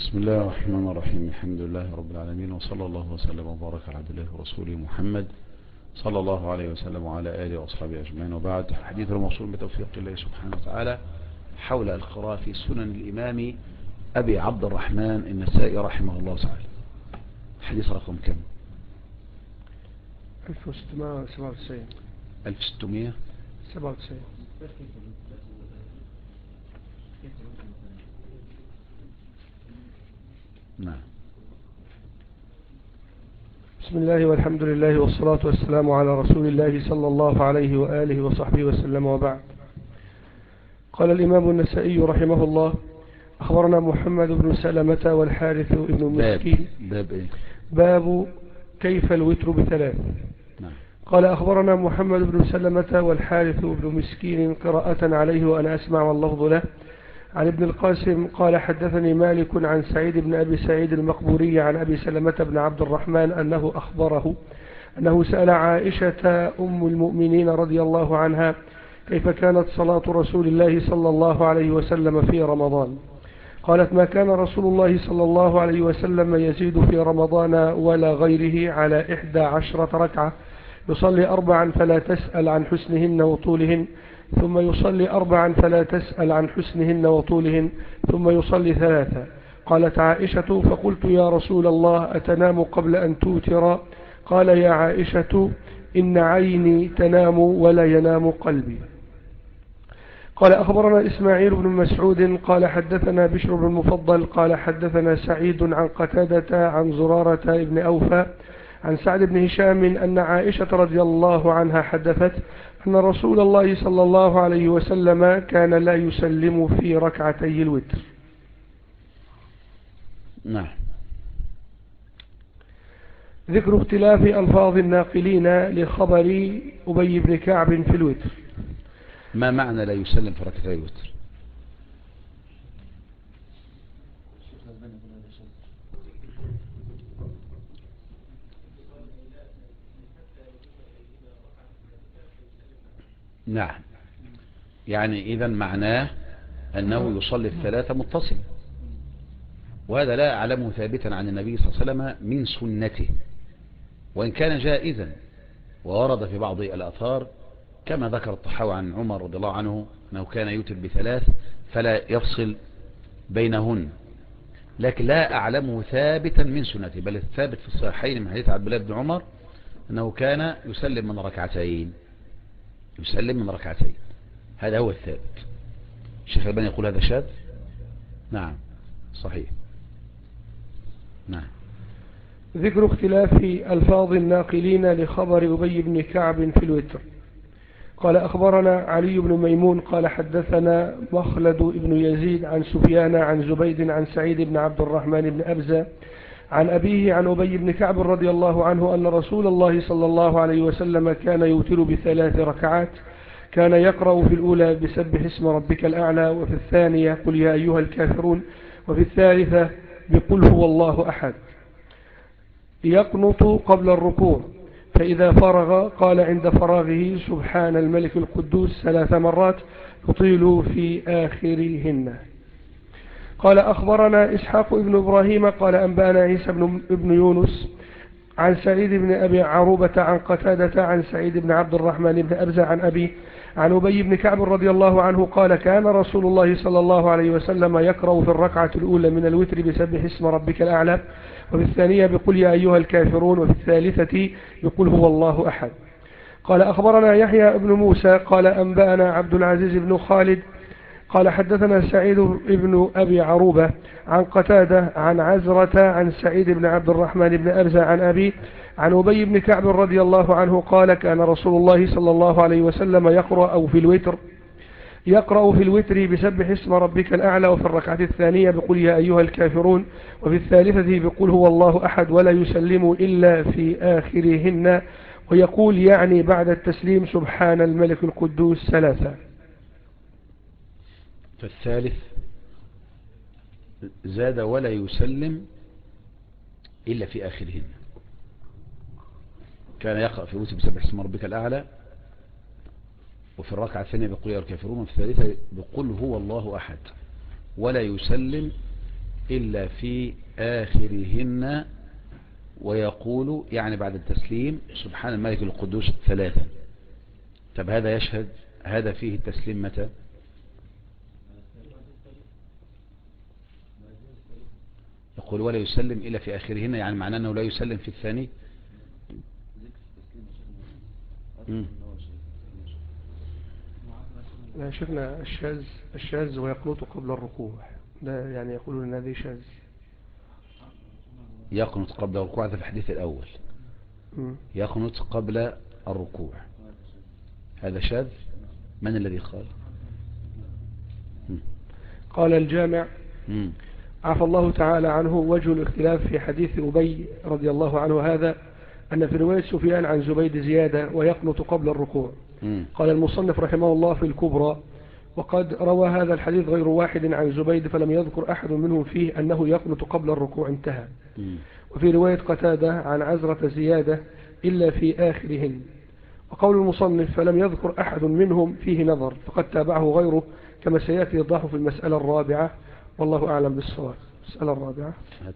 بسم الله الرحمن الرحيم. الحمد لله رب العالمين، وصلى الله وسلم وبارك على عبد الله ورسوله محمد صلى الله عليه وسلم وعلى آله وأصحابه أجمعين، وبعد. حديث الموصول بتوفيق الله سبحانه وتعالى حول القراءة في سنن الإمام أبي عبد الرحمن النسائي رحمه الله تعالى. حديث رقم كم؟ 1697. 1697. نعم. بسم الله والحمد لله والصلاة والسلام على رسول الله صلى الله عليه وآله وصحبه وسلم، وبعد. قال الإمام النسائي رحمه الله: أخبرنا محمد بن سلمة والحارث بن مسكين. باب إيه؟ باب كيف الوتر بثلاث. نعم. قال: أخبرنا محمد بن سلمة والحارث بن مسكين قراءة عليه وأنا أسمع واللفظ له، عن ابن القاسم قال: حدثني مالك عن سعيد بن أبي سعيد المقبوري عن أبي سلمة بن عبد الرحمن أنه أخبره أنه سأل عائشة أم المؤمنين رضي الله عنها كيف كانت صلاة رسول الله صلى الله عليه وسلم في رمضان. قالت: ما كان رسول الله صلى الله عليه وسلم يزيد في رمضان ولا غيره على 11 ركعة، يصلي 4 فلا تسأل عن حسنهن وطولهن، ثم يصلي 4 فلا تسأل عن حسنهن وطولهن، ثم يصلي 3. قالت عائشة: فقلت يا رسول الله أتنام قبل أن توتر؟ قال: يا عائشة إن عيني تنام ولا ينام قلبي. قال: أخبرنا إسماعيل بن مسعود قال حدثنا بشر بن المفضل قال حدثنا سعيد عن قتادة عن زرارة بن أوفى عن سعد بن هشام أن عائشة رضي الله عنها حدثت أن رسول الله صلى الله عليه وسلم كان لا يسلم في ركعتي الوتر. نعم. ذكر اختلاف ألفاظ الناقلين لخبر أبي بن كعب في الوتر. ما معنى لا يسلم في ركعتي الوتر؟ نعم، يعني إذا معناه أنه يصلي الثلاثة متصل، وهذا لا أعلمه ثابتا عن النبي صلى الله عليه وسلم من سنته، وإن كان جائزا وورد في بعض الآثار كما ذكر الطحاوي عن عمر رضي الله عنه أنه كان يوتر بثلاث فلا يفصل بينهن، لكن لا أعلمه ثابتا من سنته، بل الثابت في الصحيحين من حديث عبد الله بن عمر أنه كان يسلم من ركعتين، هذا هو الثابت. الشيخ الألباني يقول هذا شاذ. نعم صحيح. نعم. ذكر اختلاف ألفاظ الناقلين لخبر أبي بن كعب في الوتر. قال: أخبرنا علي بن ميمون قال حدثنا مخلد بن يزيد عن سفيان عن زبيد عن سعيد بن عبد الرحمن بن أبزة عن أبيه عن أبي بن كعب رضي الله عنه أن رسول الله صلى الله عليه وسلم كان يوتر ب3 ركعات، كان يقرأ في الأولى بسبح اسم ربك الأعلى، وفي الثانية قل يا أيها الكافرون، وفي الثالثة بقل هو الله أحد. يقنط قبل الركوع، فإذا فرغ قال عند فراغه سبحان الملك القدوس 3 مرات يطيل في آخرهن. قال: أخبرنا إسحاق ابن إبراهيم قال أنبأنا عيسى بن يونس عن سعيد بن أبي عروبة عن قتادة عن سعيد بن عبد الرحمن بن أبزة عن أبي عن أبي بن كعب رضي الله عنه قال: كان رسول الله صلى الله عليه وسلم يقرأ في الركعة الأولى من الوتر بسبح اسم ربك الأعلى، وفي الثانية بقل يا أيها الكافرون، وفي الثالثة بقل هو الله أحد. قال: أخبرنا يحيى بن موسى قال أنبأنا عبد العزيز بن خالد قال حدثنا سعيد بن أبي عروبة عن قتادة عن عزرة عن سعيد بن عبد الرحمن بن أبزة عن أبي عن أبي بن كعب رضي الله عنه قال: كان رسول الله صلى الله عليه وسلم يقرأ في الوتر بسبح اسم ربك الأعلى، وفي الركعة الثانية بقل يا أيها الكافرون، وفي الثالثة بقل هو الله أحد، ولا يسلم إلا في آخرهن، ويقول يعني بعد التسليم سبحان الملك القدوس 3. فالثالث زاد ولا يسلم إلا في آخرهن. كان يقرأ في الوتر بسبح اسم ربك الأعلى، وفي الركعة الثانية بقول يا الكافرون، وفي الثالثة بقول هو الله أحد، ولا يسلم إلا في آخرهن، ويقول يعني بعد التسليم سبحان الملك القدوس ثلاثا. طب هذا يشهد، هذا فيه التسليم متى؟ يقول ولا يسلم إلا في آخرهن، يعني معناه أنه لا يسلم في الثاني. لا شفنا الشاذ ويقنط قبل الركوع، ده يعني يقولون ان هذه شاذ. يقنط قبل الركوع، هذا في الحديث الأول. يقنط قبل الركوع هذا شاذ. من الذي قال؟ قال الجامع عفى الله تعالى عنه: وجه الاختلاف في حديث أبي رضي الله عنه هذا أن في رواية سفيان عن زبيد زيادة ويقنط قبل الركوع. قال المصنف رحمه الله في الكبرى: وقد روى هذا الحديث غير واحد عن زبيد فلم يذكر أحد منهم فيه أنه يقنط قبل الركوع، انتهى. وفي رواية قتادة عن عزرة زيادة إلا في آخرهن. وقول المصنف فلم يذكر أحد منهم فيه نظر، فقد تابعه غيره كما سيأتي يوضح في المسألة الرابعة، والله أعلم بالصواب. المسألة الرابعة.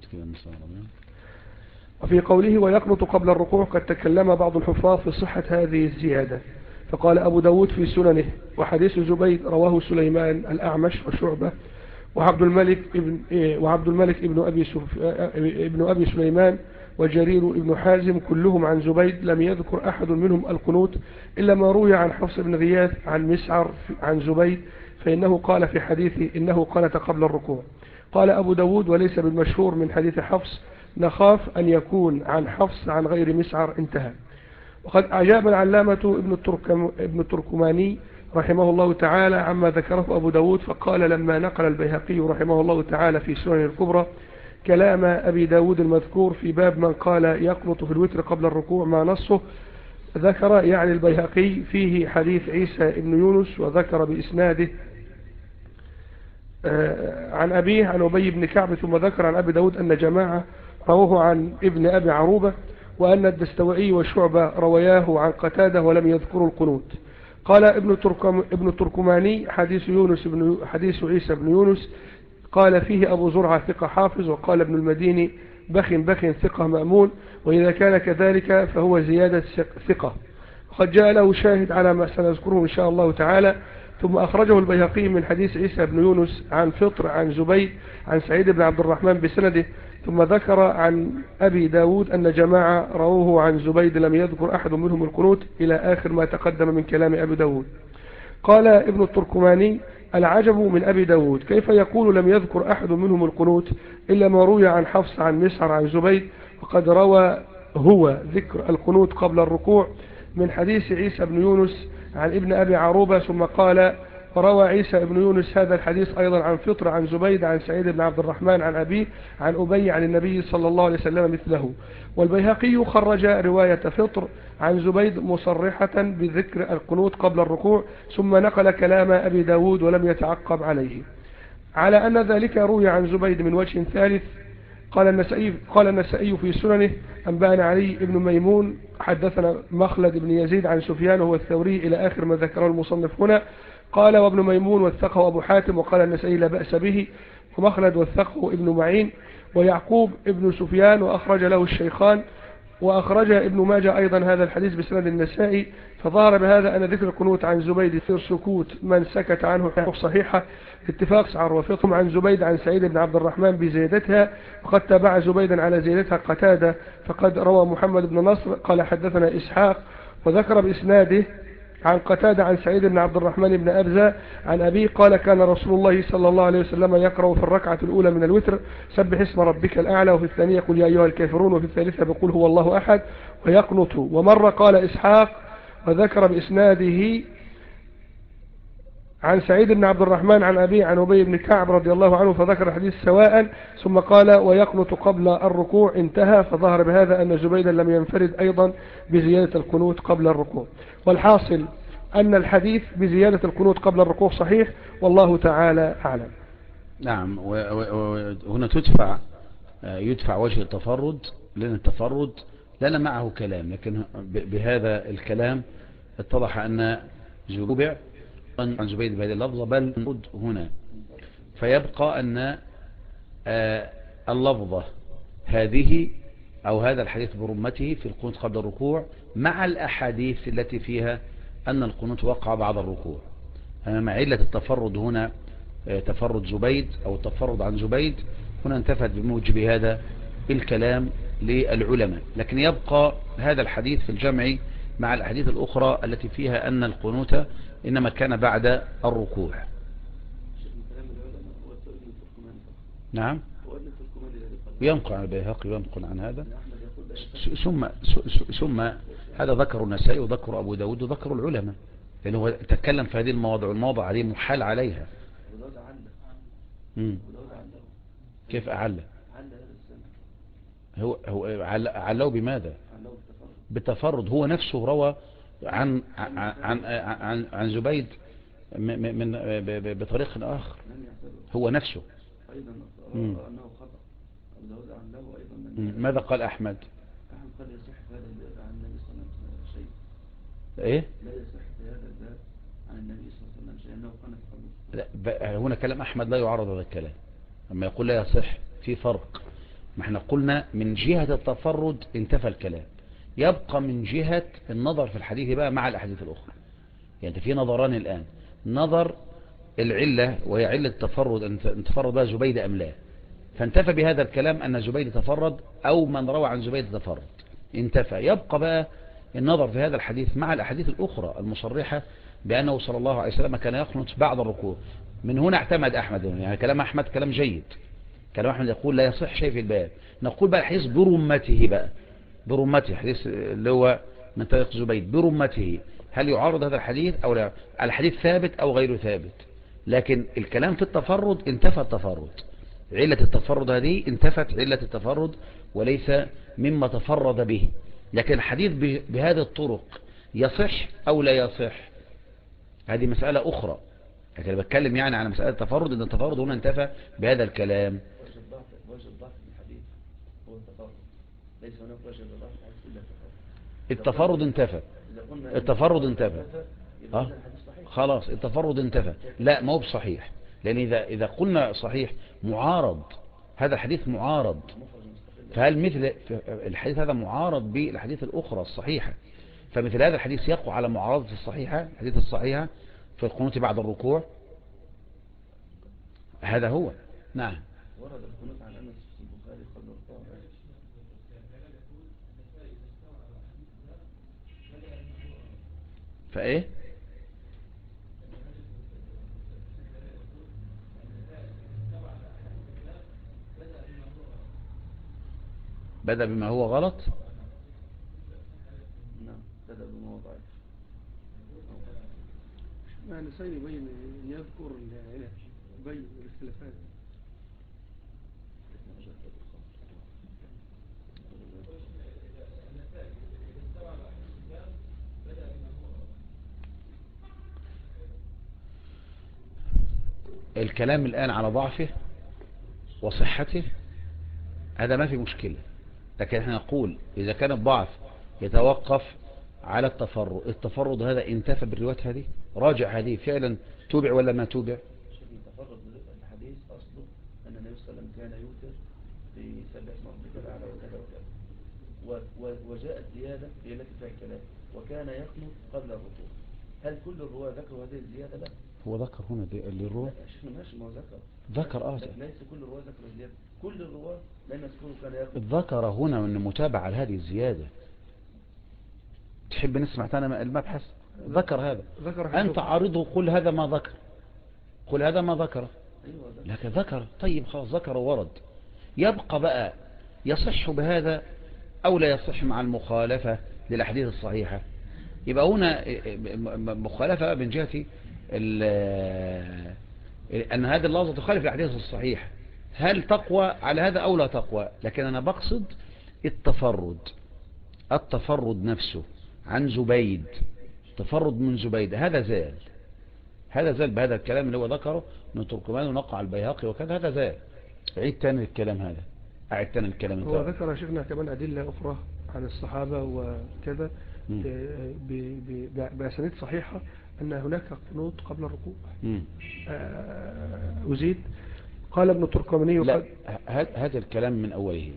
وفي قوله ويقنط قبل الركوع قد تكلم بعض الحفاظ في صحة هذه الزيادة، فقال أبو داود في سننه: وحديث زبيد رواه سليمان الأعمش وشعبة وعبد الملك ابن أبي سليمان وجرير ابن حازم كلهم عن زبيد، لم يذكر أحد منهم القنوت إلا ما روي عن حفص بن غياث عن مسعر عن زبيد، فإنه قال في حديثه إنه قنت قبل الركوع. قال أبو داود وليس بالمشهور من حديث حفص، نخاف أن يكون عن حفص عن غير مسعر، انتهى. وقد أعجاب العلامة ابن التركماني رحمه الله تعالى عما ذكره أبو داود، فقال لما نقل البيهقي رحمه الله تعالى في سنن الكبرى كلام أبي داود المذكور في باب من قال يقنط في الوتر قبل الركوع ما نصه، ذكر يعني البيهقي فيه حديث عيسى ابن يونس، وذكر بإسناده عن أبيه عن أبي بن كعب، ثم ذكر عن أبي داود أن جماعة رواه عن ابن أبي عروبة، وأن الدستوائي وشعبة رواياه عن قتادة ولم يذكروا القنوت. قال ابن التركماني حديث عيسى بن يونس قال فيه أبو زرعة ثقة حافظ، وقال ابن المديني بخ ثقة مأمون، وإذا كان كذلك فهو زيادة ثقة، وقد جاء له شاهد على ما سنذكره إن شاء الله تعالى. ثم أخرجه البيهقي من حديث عيسى بن يونس عن فطر عن زبيد عن سعيد بن عبد الرحمن بسنده، ثم ذكر عن أبي داود أن جماعة رووه عن زبيد لم يذكر أحد منهم القنوت إلى آخر ما تقدم من كلام أبي داود. قال ابن التركماني: العجب من أبي داود كيف يقول لم يذكر أحد منهم القنوت إلا ما روي عن حفص عن مسعر عن زبيد، وقد روى هو ذكر القنوت قبل الركوع من حديث عيسى بن يونس عن ابن أبي عروبة. ثم قال: وروى عيسى بن يونس هذا الحديث أيضا عن فطر عن زبيد عن سعيد بن عبد الرحمن عن أبيه عن أبي عن النبي صلى الله عليه وسلم مثله. والبيهقي خرج رواية فطر عن زبيد مصرحة بذكر القنوت قبل الركوع، ثم نقل كلام أبي داود ولم يتعقب عليه، على أن ذلك روي عن زبيد من وجه ثالث. قال النسائي في سننه: أنبأنا علي بن ميمون حدثنا مخلد بن يزيد عن سفيان وهو الثوري إلى آخر ما ذكره المصنف هنا. قال وابن ميمون وثقه أبو حاتم، وقال النسائي لا بأس به، ومخلد وثقه ابن معين ويعقوب ابن سفيان، وأخرج له الشيخان، وأخرج ابن ماجه أيضا هذا الحديث بسند النسائي. فظهر بهذا أن ذكر القنوت عن زبيد في سكوت من سكت عنه صحيحة اتفاق سعر وفقهم عن زبيد عن سعيد بن عبد الرحمن بزيادتها، وقد تابع زبيدا على زيادتها قتادة، فقد روى محمد بن نصر قال حدثنا إسحاق وذكر بإسناده عن قتادة عن سعيد بن عبد الرحمن بن أبزة عن أبيه قال كان رسول الله صلى الله عليه وسلم يقرأ في الركعة الأولى من الوتر سبح اسم ربك الأعلى، وفي الثانية قل يا أيها الكافرون، وفي الثالثة بقول هو الله أحد ويقنط. ومر قال إسحاق وذكر بإسناده عن سعيد بن عبد الرحمن عن أبيه عن أبي بن كعب رضي الله عنه فذكر الحديث سواء، ثم قال ويقنط قبل الركوع، انتهى. فظهر بهذا أن زبيدا لم ينفرد أيضا بزيادة القنوت قبل الركوع. والحاصل أن الحديث بزيادة القنوت قبل الركوع صحيح، والله تعالى أعلم. نعم. وهنا يدفع وجه التفرد، لأن التفرد لنا معه كلام، لكن بهذا الكلام اتضح أن زبيع عن زبيد بهذه اللفظة بل هنا، فيبقى أن اللفظة هذه أو هذا الحديث برمته في القنوت قبل الركوع مع الأحاديث التي فيها أن القنوت وقع بعد الركوع. مع علة التفرد هنا تفرد زبيد أو التفرد عن زبيد هنا انتفت بموجب هذا الكلام للعلماء. لكن يبقى هذا الحديث في الجمع مع الأحاديث الأخرى التي فيها أن القنوت إنما كان بعد الركوع. نعم، ينقل عن البيهقي وينقل عن هذا. ثم هذا ذكر النسائي وذكر أبو داود وذكر العلماء، لأنه هو تكلم في هذه المواضع والمواضع هذه محال عليها. كيف أعلى؟ هو علّه بماذا؟ بالتفرد. هو نفسه روى عن زبيد من بطريق آخر. هو نفسه أنه خطأ. ماذا قال أحمد؟ أحمد قال يصح هذا الباب عن النبي صلى الله عليه وسلم شيء. إيه؟ لا يصح هذا الباب عن النبي صلى الله عليه وسلم شيء أنه قال لا. هنا كلام أحمد لا يعارض هذا الكلام. لما يقول لا يصح في فرق. ما احنا قلنا من جهة التفرد انتفى الكلام، يبقى من جهة النظر في الحديث بقى مع الأحاديث الأخرى. يعني في نظران الآن، نظر العلة وهي علة التفرد، ان تفرد بها زبيد أم لا، فانتفى بهذا الكلام أن زبيد تفرد أو من روى عن زبيد تفرد، انتفى. يبقى بقى النظر في هذا الحديث مع الأحاديث الأخرى المصرحة بأنه صلى الله عليه وسلم كان يقنط بعد الركوع. من هنا اعتمد أحمد، يعني كلام أحمد كلام جيد. كلام أحمد يقول لا يصح شيء في الباب. نقول بقى الحديث برمته بقى، برمته، حديث اللي هو من طريق زبيد برمته، هل يعارض هذا الحديث أو لا؟ الحديث ثابت أو غير ثابت، لكن الكلام في التفرد انتفى التفرد. علة التفرد هذه انتفت علة التفرد وليس مما تفرد به. لكن الحديث بهذه الطرق يصح أو لا يصح هذه مسألة أخرى. لكن أنا بتكلم يعني على مسألة التفرد، إن التفرد هنا انتفى بهذا الكلام. وجه الضعف في الحديث هو التفرد، ليس هناك وجه لضعف الحديث إلا التفرد. التفرد انتفى، التفرد انتفى. خلاص التفرد انتفى. لا، ما هو بصحيح، لأن إذا قلنا صحيح معارض، هذا الحديث معارض، فهل مثل الحديث هذا معارض بالحديث الأخرى الصحيحة؟ فمثل هذا الحديث يقع على معارضة الصحيحة، الحديث الصحيحة في القنوت بعد الركوع. هذا هو. نعم. ورد القنوت عن أنس في البخاري قبل الركوع. فإيه؟ بدأ بما هو غلط. نعم، بدأ بما هو ضعيف. يعني سيد بين يذكر العلل بين الاختلافات. الكلام الآن على ضعفه وصحته هذا ما في مشكلة، لكن احنا نقول إذا كان الضعف يتوقف على التفرد، التفرد هذا انتفى بالروايات هذه، راجع هذه فعلا توبع ولا ما توبع؟ التفرد الحديث أصله أن النبي صلى الله عليه وسلم كان يوتر في سبع اسم ربك الأعلى وكذا وكذا، وجاءت زيادة هي التي فيها الكلام، وكان يقنط قبل الركوع. هل كل الرواة ذكروا هذه الزيادة؟ لا، هو ذكر هنا اللي الرواة شيخنا ماشي، ما هو ذكر ليس كل الرواة ذكروا الزيادة، كل الرواة لم يذكروا كان يقنط. ذكر هنا أن متابعة هذه الزيادة. تحب نسمع ثاني المبحث؟ ذكر هذا، أنت عارضه، قل هذا ما ذكر، قل هذا ما ذكر. لكن ذكر، طيب خلاص ذكر وورد. يبقى بقى يصح بهذا أو لا يصح مع المخالفة للأحاديث الصحيحة. يبقى هنا مخالفة من جهة أن هذه اللفظة تخالف الأحاديث الصحيحة، هل تقوى على هذا أو لا تقوى؟ لكن أنا بقصد التفرد نفسه عن زبيد، تفرد من زبيد، هذا زال بهذا الكلام اللي هو ذكره من تركمان ونقع البيهقي وكذا، هذا زال. عيد تاني الكلام هذا، أعيد تاني الكلام. هو ذكر شيخنا كمان أدلة أخرى عن الصحابة وكذا بأسانيد صحيحة أن هناك قنوت قبل الركوع. أزيد قال ابن التركماني لا، قد هذا الكلام من أوله.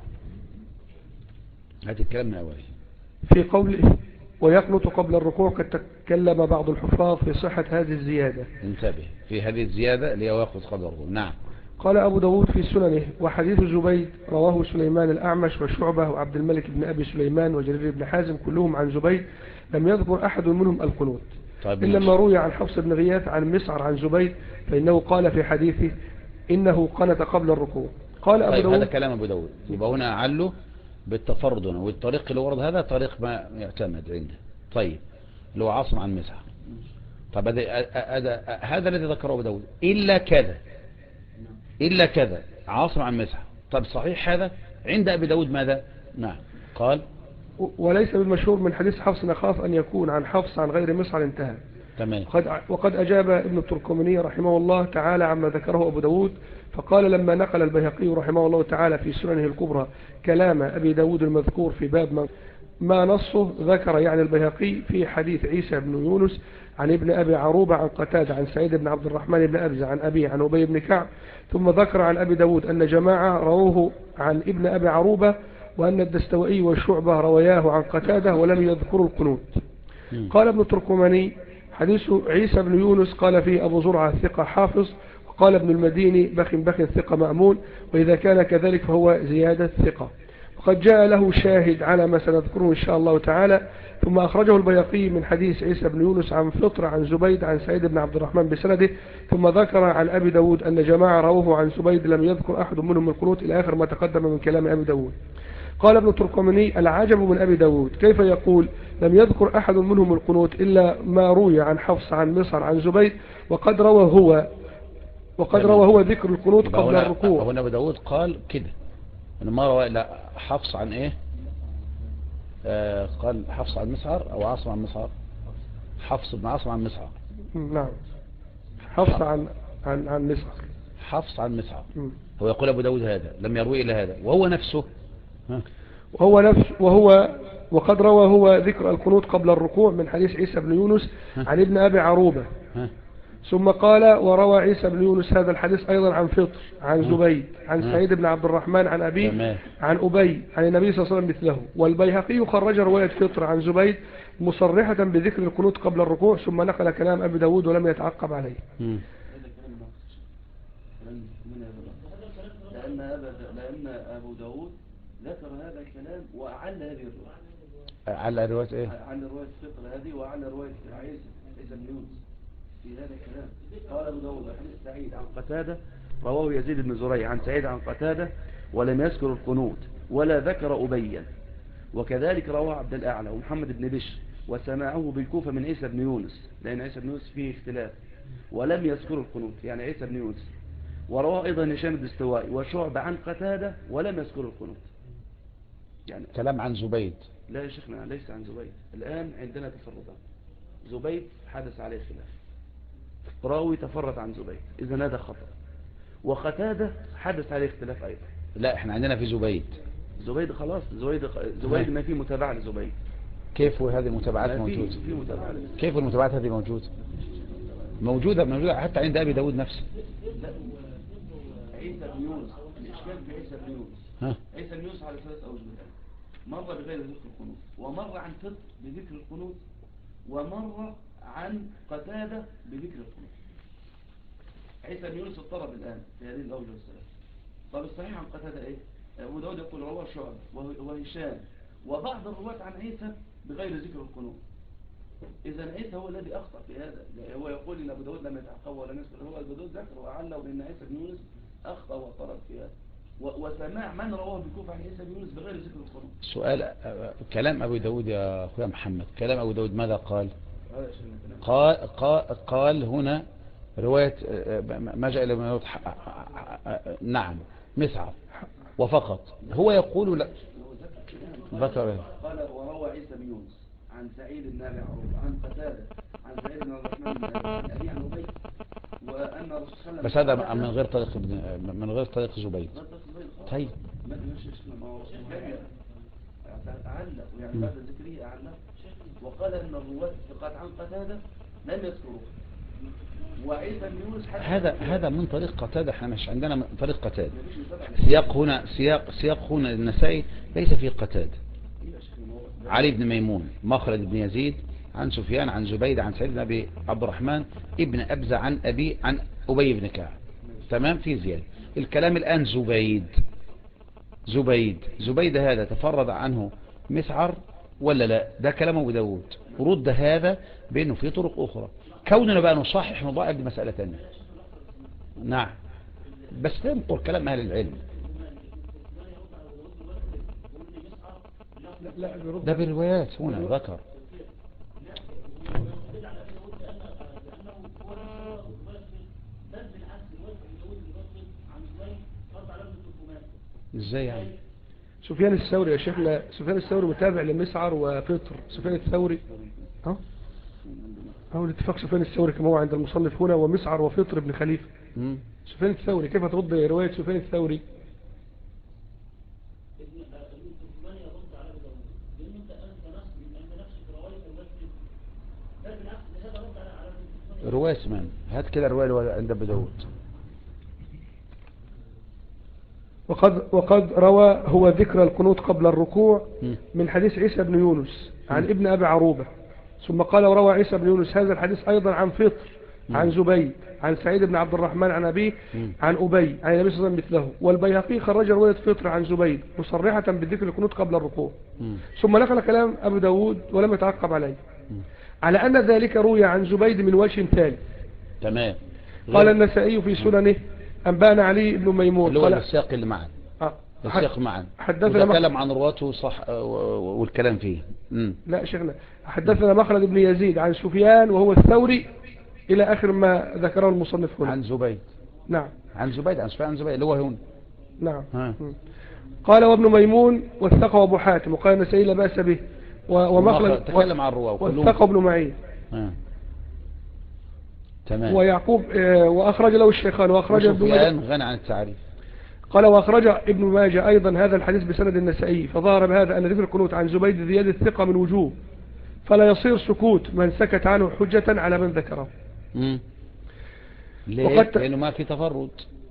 هذا الكلام من أوله. في قوله ويقنط قبل الركوع قد تكلم بعض الحفاظ في صحة هذه الزيادة. انتبه في هذه الزيادة اللي هو يأخذ قدره. نعم. قال أبو داود في سننه وحديث زبيد رواه سليمان الأعمش وشعبة وعبد الملك بن أبي سليمان وجرير بن حازم كلهم عن زبيد لم يذكر أحد منهم القنوت طيب إلا ماشي. ما روي عن حفص بن غياث عن مسعر عن زبيد فإنه قال في حديثه إنه قنت قبل الركوع. قال أبو طيب هذا داود كلام أبو داود، يبقى هنا أعله بالتفرد هنا، والطريق اللي ورد هذا طريق ما يعتمد عنده. طيب اللي هو عاصم عن مسعر. طب هذا الذي ذكره أبو داود إلا كذا، إلا كذا عاصم عن مسعر. طب صحيح هذا عند أبي داود ماذا؟ نعم قال وليس بالمشهور من حديث حفص نخاف أن يكون عن حفص عن غير مسعر انتهى. تمام. وقد أجاب ابن التركماني رحمه الله تعالى عما ذكره أبو داود فقال لما نقل البيهقي رحمه الله تعالى في سننه الكبرى كلام أبي داود المذكور في باب ما نصه ذكر يعني البيهقي في حديث عيسى بن يونس عن ابن أبي عروبة عن قتادة عن سعيد بن عبد الرحمن بن أبزة عن أبي عن أبي بن كعب ثم ذكر عن أبي داود أن جماعة رووه عن ابن أبي عروبة وأن الدستوائي والشعبة روياه عن قتادة ولم يذكروا القنوت. قال ابن التركماني حديث عيسى بن يونس قال فيه أبو زرعة ثقة حافظ وقال ابن المديني بخ ثقة مأمون وإذا كان كذلك فهو زيادة ثقة وقد جاء له شاهد على ما سنذكره إن شاء الله تعالى. ثم أخرجه البيهقي من حديث عيسى بن يونس عن فطر عن زبيد عن سعيد بن عبد الرحمن بسنده ثم ذكر عن أبي داود أن جماعة رووه عن زبيد لم يذكر أحد منهم القنوت إلى آخر ما تقدم من كلام أبي داود. قال ابن التركماني العجب من أبي داود كيف يقول لم يذكر أحد منهم القنوت إلا ما روي عن حفص عن مصر عن زبيد وقد روى هو ذكر القنوت يبقى قبل هنا الركوع. أبو داود قال كده أنا ما روى لا حفص عن إيه قال حفص عن مسعر أو عاصم عن مسعر. حفص بن عاصم عن مسعر. نعم حفص عن مصر. حفص عن مسعر. هو يقول أبو داود هذا لم يروي إلا هذا وهو نفسه وقد روى هو ذكر القنوت قبل الركوع من حديث عيسى بن يونس عن ابن أبي عروبة. ثم قال وروى عيسى بن يونس هذا الحديث أيضا عن فطر عن زبيد عن سعيد بن عبد الرحمن عن أبيه عن أبي عن النبي صلى الله عليه وسلم مثله. والبيهقي خرج رواية فطر عن زبيد مصرحة بذكر القنوت قبل الركوع ثم نقل كلام أبي داود ولم يتعقب عليه. لأن أبو داود ذكر هذا الكلام وأعل هذه الرواية. على رواية إيه؟ على رواية فطر هذه وعلى رواية عيسى بن يونس في هذا الكلام. قال أبو داود حديث سعيد عن قتادة رواه يزيد بن زريع عن سعيد عن قتادة ولم يذكر القنوت ولا ذكر أبيا. وكذلك رواه عبد الأعلى ومحمد بن بشر وسماعه بالكوفة من عيسى بن يونس لأن عيسى بن يونس فيه اختلاف ولم يذكر القنوت يعني عيسى بن يونس. ورواه أيضا هشام الدستوائي وشعب عن قتادة ولم يذكر القنوت. يعني كلام عن زبيد. لا يا شيخنا ليس عن زبيد. الآن عندنا تفردان. زبيد حدث عليه خلاف راوي تفرد عن زبيد إذا هذا خطأ. وقتادة حدث عليه اختلاف أيضا. لا احنا عندنا في زبيد خلاص زبيد ما في متابعة لزبيد. كيف هذه المتابعات موجودة؟ في متابعة كيف المتابعات هذه موجودة حتى عند أبي داود نفسه. لا عيسى بن يونس الإشكال في عيسى بن يونس. عيسى بن يونس على ثلاث أوجه الآن. مرة بغير ذكر القنوت ومرة عن فطر بذكر القنوت ومرة عن قتادة بذكر القنوت. عيسى بن يونس اضطرب الآن في هذه الأوجه الثلاث. طب الصحيح عن قتادة إيه؟ أبو داود يقول رواه شعبة وهشام وبعض الرواة عن عيسى بغير ذكر القنوت. إذا عيسى هو الذي أخطأ في هذا. هو يقول إن أبو داود لم يتعقب ولم يذكر. هو أبو داود ذكر وعله بأن عيسى بن يونس أخطأ واضطرب في هذا. وسماع من رواه بالكوفة عن عيسى بن يونس بغير ذكر القنوت. سؤال كلام أبو داود يا أخويا محمد كلام أبو داود ماذا قال؟ قال هنا رواية ما جاء إلى نعم مسعر وفقط. هو يقول لا ذكر قال وروى عيسى بن يونس عن سعيد بن أبي عروبة عن قتادة عن سعيد بن الرحمن بن أبي عن أبي وأن الرسول صلى الله عليه وسلم بس هذا من غير طريق زبيد. طيب ما هو أعلق يعني بعد ذكره أعلق وقال أن الرواة الثقات عن قتادة لم يذكروه وعيسى بن يونس هذا من طريق قتادة، احنا مش عندنا من طريق قتادة. سياق هنا النسائي ليس فيه قتادة. علي بن ميمون، مخلد بن يزيد، عن سفيان، عن زبيد، عن سعيد بن أبي عبد الرحمن ابن أبزة، عن أبي، عن أبي بن كعب. تمام، في زيادة. الكلام الآن زبيد هذا تفرد عنه مسعر ولا لا؟ ده كلام أبو داود. رد هذا بأنه في طرق أخرى. كوننا بقى نصحح نضاعف دي مسألة تانية. نعم، بس تنقل كلام أهل العلم. ده بالروايات هنا ذكر. ازاي يعني؟ سفيان الثوري يا شيخنا، سفيان الثوري متابع لمسعر وفطر. سفيان الثوري هو الاتفاق. سفيان الثوري كما هو عند المصنف هنا، ومسعر وفطر بن خليفة. سفيان الثوري كيف ترد رواية سفيان الثوري؟ رواية اسمان، هات كده رواية عند أبو داود. وقد روى هو ذكر القنوت قبل الركوع من حديث عيسى بن يونس عن ابن أبي عروبة. ثم قال وروى عيسى بن يونس هذا الحديث أيضا عن فطر عن زبيد عن سعيد بن عبد الرحمن عن أبيه عن أبي عن النبي صلى الله عليه وسلم مثله. والبيهقي خرج رواية فطر عن زبيد مصرحة بذكر القنوت قبل الركوع. ثم نقل كلام أبو داود ولم يتعقب عليه على أن ذلك روي عن زبيد من وجه ثالث. تمام. قال النسائي في سننه أنبأنا علي بن ميمون اللي هو السياق اللي معنا. السياق معنا وتكلم عن رواته صح والكلام فيه. لا شيخنا، حدثنا مخلد بن يزيد عن سفيان وهو الثوري إلى آخر ما ذكره المصنف هنا. عن زبيد. نعم، عن زبيد، عن سفيان، عن زبيد اللي هو هنا. نعم. قال وابن ميمون وثقه أبو حاتم، وقال النسائي لا بأس به. ومخلد تكلم عن الرواه وثقه ابن معين. تمام. ويعقوب وأخرج له الشيخان وأخرج ابن ماجه. سفيان غني عن التعريف. قال وأخرج ابن ماجه أيضا هذا الحديث بسند النسائي. فظهر بهذا أن ذكر القنوت عن زبيد زيادة الثقة من وجوه، فلا يصير سكوت من سكت عنه حجة على من ذكره. ليه؟ لأنه ما في تفرد،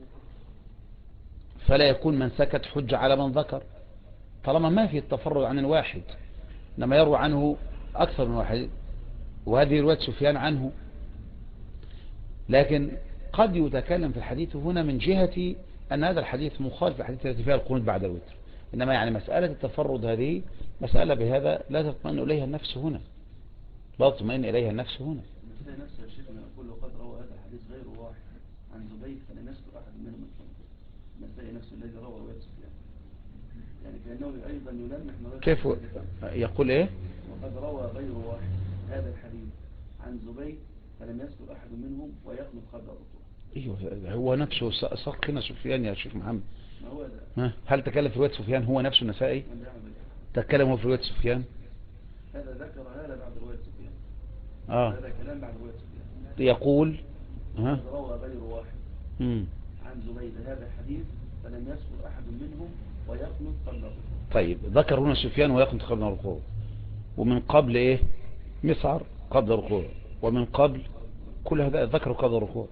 فلا يكون من سكت حجة على من ذكر طالما ما في التفرد عن الواحد، إنما يروى عنه أكثر من واحد، وهذه رواية سفيان عنه. لكن قد يتكلم في الحديث هنا من جهة أن هذا الحديث مخالف الحديث التي فيها القنوت بعد الوتر، إنما يعني مسألة التفرد هذه مسألة بهذا لا تطمئن إليها النفس هنا، لا تطمئن إليها النفس هنا. نفس الشيخ يقول وقد روى هذا الحديث غير واحد عن زبيد فلم يذكر أحد منهم النسائي نفسه الذي روى رواية سفيان، يعني كأنه أيضا يلمح كيف يقول إيه؟ وقد روى غير واحد هذا الحديث عن زبيد فلم يذكر أحد منهم ويقنط قبل الركوع. ايوه، هو نفسه ساق هنا سفيان يا شيخ محمد. ما هو ده؟ هل تكلم في رواية سفيان هو نفسه النسائي؟ تكلم هو في رواية سفيان؟ هذا ذكر هذا بعد رواية سفيان. هذا كلام بعد رواية سفيان. يقول روى غير واحد عن زبيد هذا الحديث فلم يذكر أحد منهم ويقنط قبل الركوع. طيب، ذكر هنا سفيان ويقنط قبل الركوع، ومن قبل ايه؟ مسعر قبل الركوع، ومن قبل كل هذا ذكروا قبل الركوع.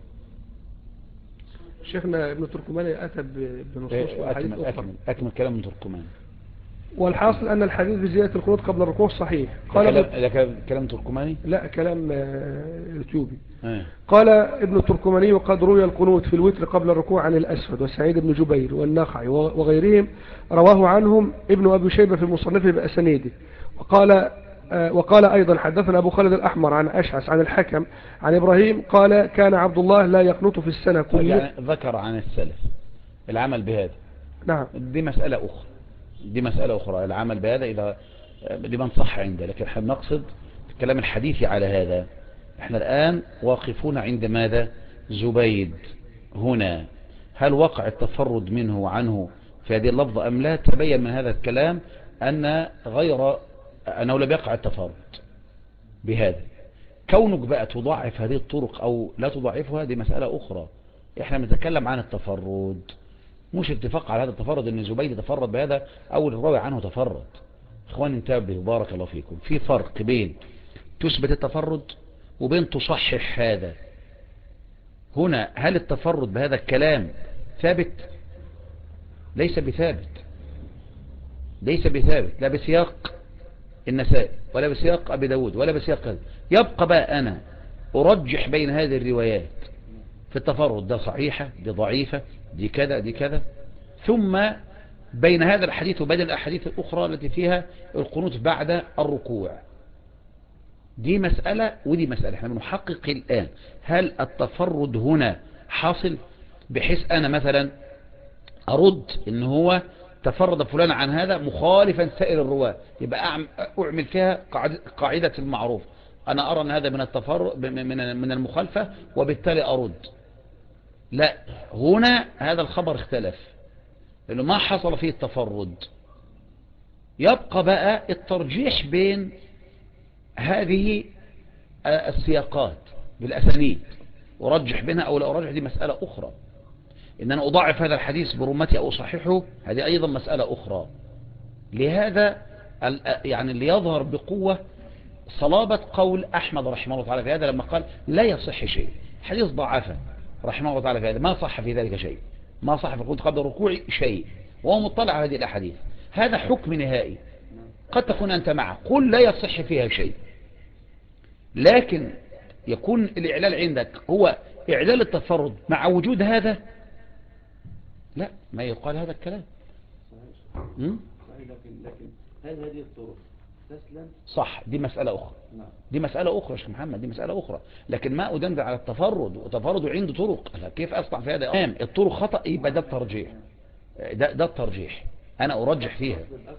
شيخنا ابن تركماني أتى بنصوص وحديث أخرى. أكمل كلام ابن تركماني. والحاصل أن الحديث بزيادة القنوت قبل الركوع صحيح. قال كلام تركماني؟ لا، كلام اليوتيوبي. قال ابن التركماني وقد روي القنوت في الوتر قبل الركوع عن الأسود وسعيد بن جبير والنخعي وغيرهم، رواه عنهم ابن أبي شيبة في مصنفه بأسانيده. وقال أيضا حدثنا أبو خالد الأحمر عن أشعث عن الحكم عن إبراهيم قال كان عبد الله لا يقنط في السنة كل يعني ذكر عن السلف العمل بهذا. نعم، دي مسألة أخرى العمل بهذا إذا لمن صح عنده، لكن احنا نقصد الكلام الحديثي على هذا. احنا الآن واقفون عند ماذا؟ زبيد هنا، هل وقع التفرد منه وعنه في هذه اللفظة أم لا؟ تبين من هذا الكلام أنه لم يقع التفرد بهذا. كونك بقى تضاعف هذه الطرق أو لا تضاعفها دي مسألة أخرى. احنا بنتكلم عن التفرد، مش اتفاق على هذا التفرد ان زبيد تفرد بهذا او الراوي عنه تفرد. اخواني انتبهوا بارك الله فيكم، في فرق بين تثبت التفرد وبين تصحح هذا. هنا هل التفرد بهذا الكلام ثابت؟ ليس بثابت، ليس بثابت، لا بسياق النسائي ولا بسياق أبي داود ولا بسياق هذا. يبقى بقى أنا أرجح بين هذه الروايات في التفرد، ده صحيحة دي ضعيفة دي كذا دي كذا، ثم بين هذا الحديث وبين الأحاديث الأخرى التي فيها القنوت بعد الركوع. دي مسألة ودي مسألة، احنا بنحقق الآن هل التفرد هنا حاصل بحيث أنا مثلا أرد إن هو تفرد فلان عن هذا مخالفا سائر الرواة، يبقى أعمل فيها قاعدة المعروف، أنا أرى أن هذا من التفرد من المخالفة وبالتالي أرد. لا، هنا هذا الخبر اختلف لأنه ما حصل فيه التفرد. يبقى بقى الترجيح بين هذه السياقات بالأسانيد، أرجح بينها أو لا أرجح، دي مسألة أخرى. إن أنا أضاعف هذا الحديث برمتي أو أصححه، هذه أيضا مسألة أخرى. لهذا يعني اللي يظهر بقوة صلابة قول أحمد رحمه الله تعالى في هذا لما قال لا يصح شيء، حديث ضعفه رحمه الله تعالى في هذا، ما صح في ذلك شيء، ما صح في القنوت قبل الركوع شيء، وهو مطلع على هذه الأحاديث. هذا حكم نهائي، قد تكون أنت معه قل لا يصح فيها شيء، لكن يكون الإعلال عندك هو إعلال التفرد مع وجود هذا، لا ما يقال هذا الكلام. صحيح، لكن هل هذه الطرق تسلم؟ صح، دي مسألة أخرى. نعم. دي مسألة أخرى يا شيخ محمد، دي مسألة أخرى، لكن ما أدند على التفرد، وتفرد عنده طرق، كيف أصنع في هذا؟ الطرق خطأ، يبقى ده الترجيح، ده الترجيح، أنا أرجح فيها.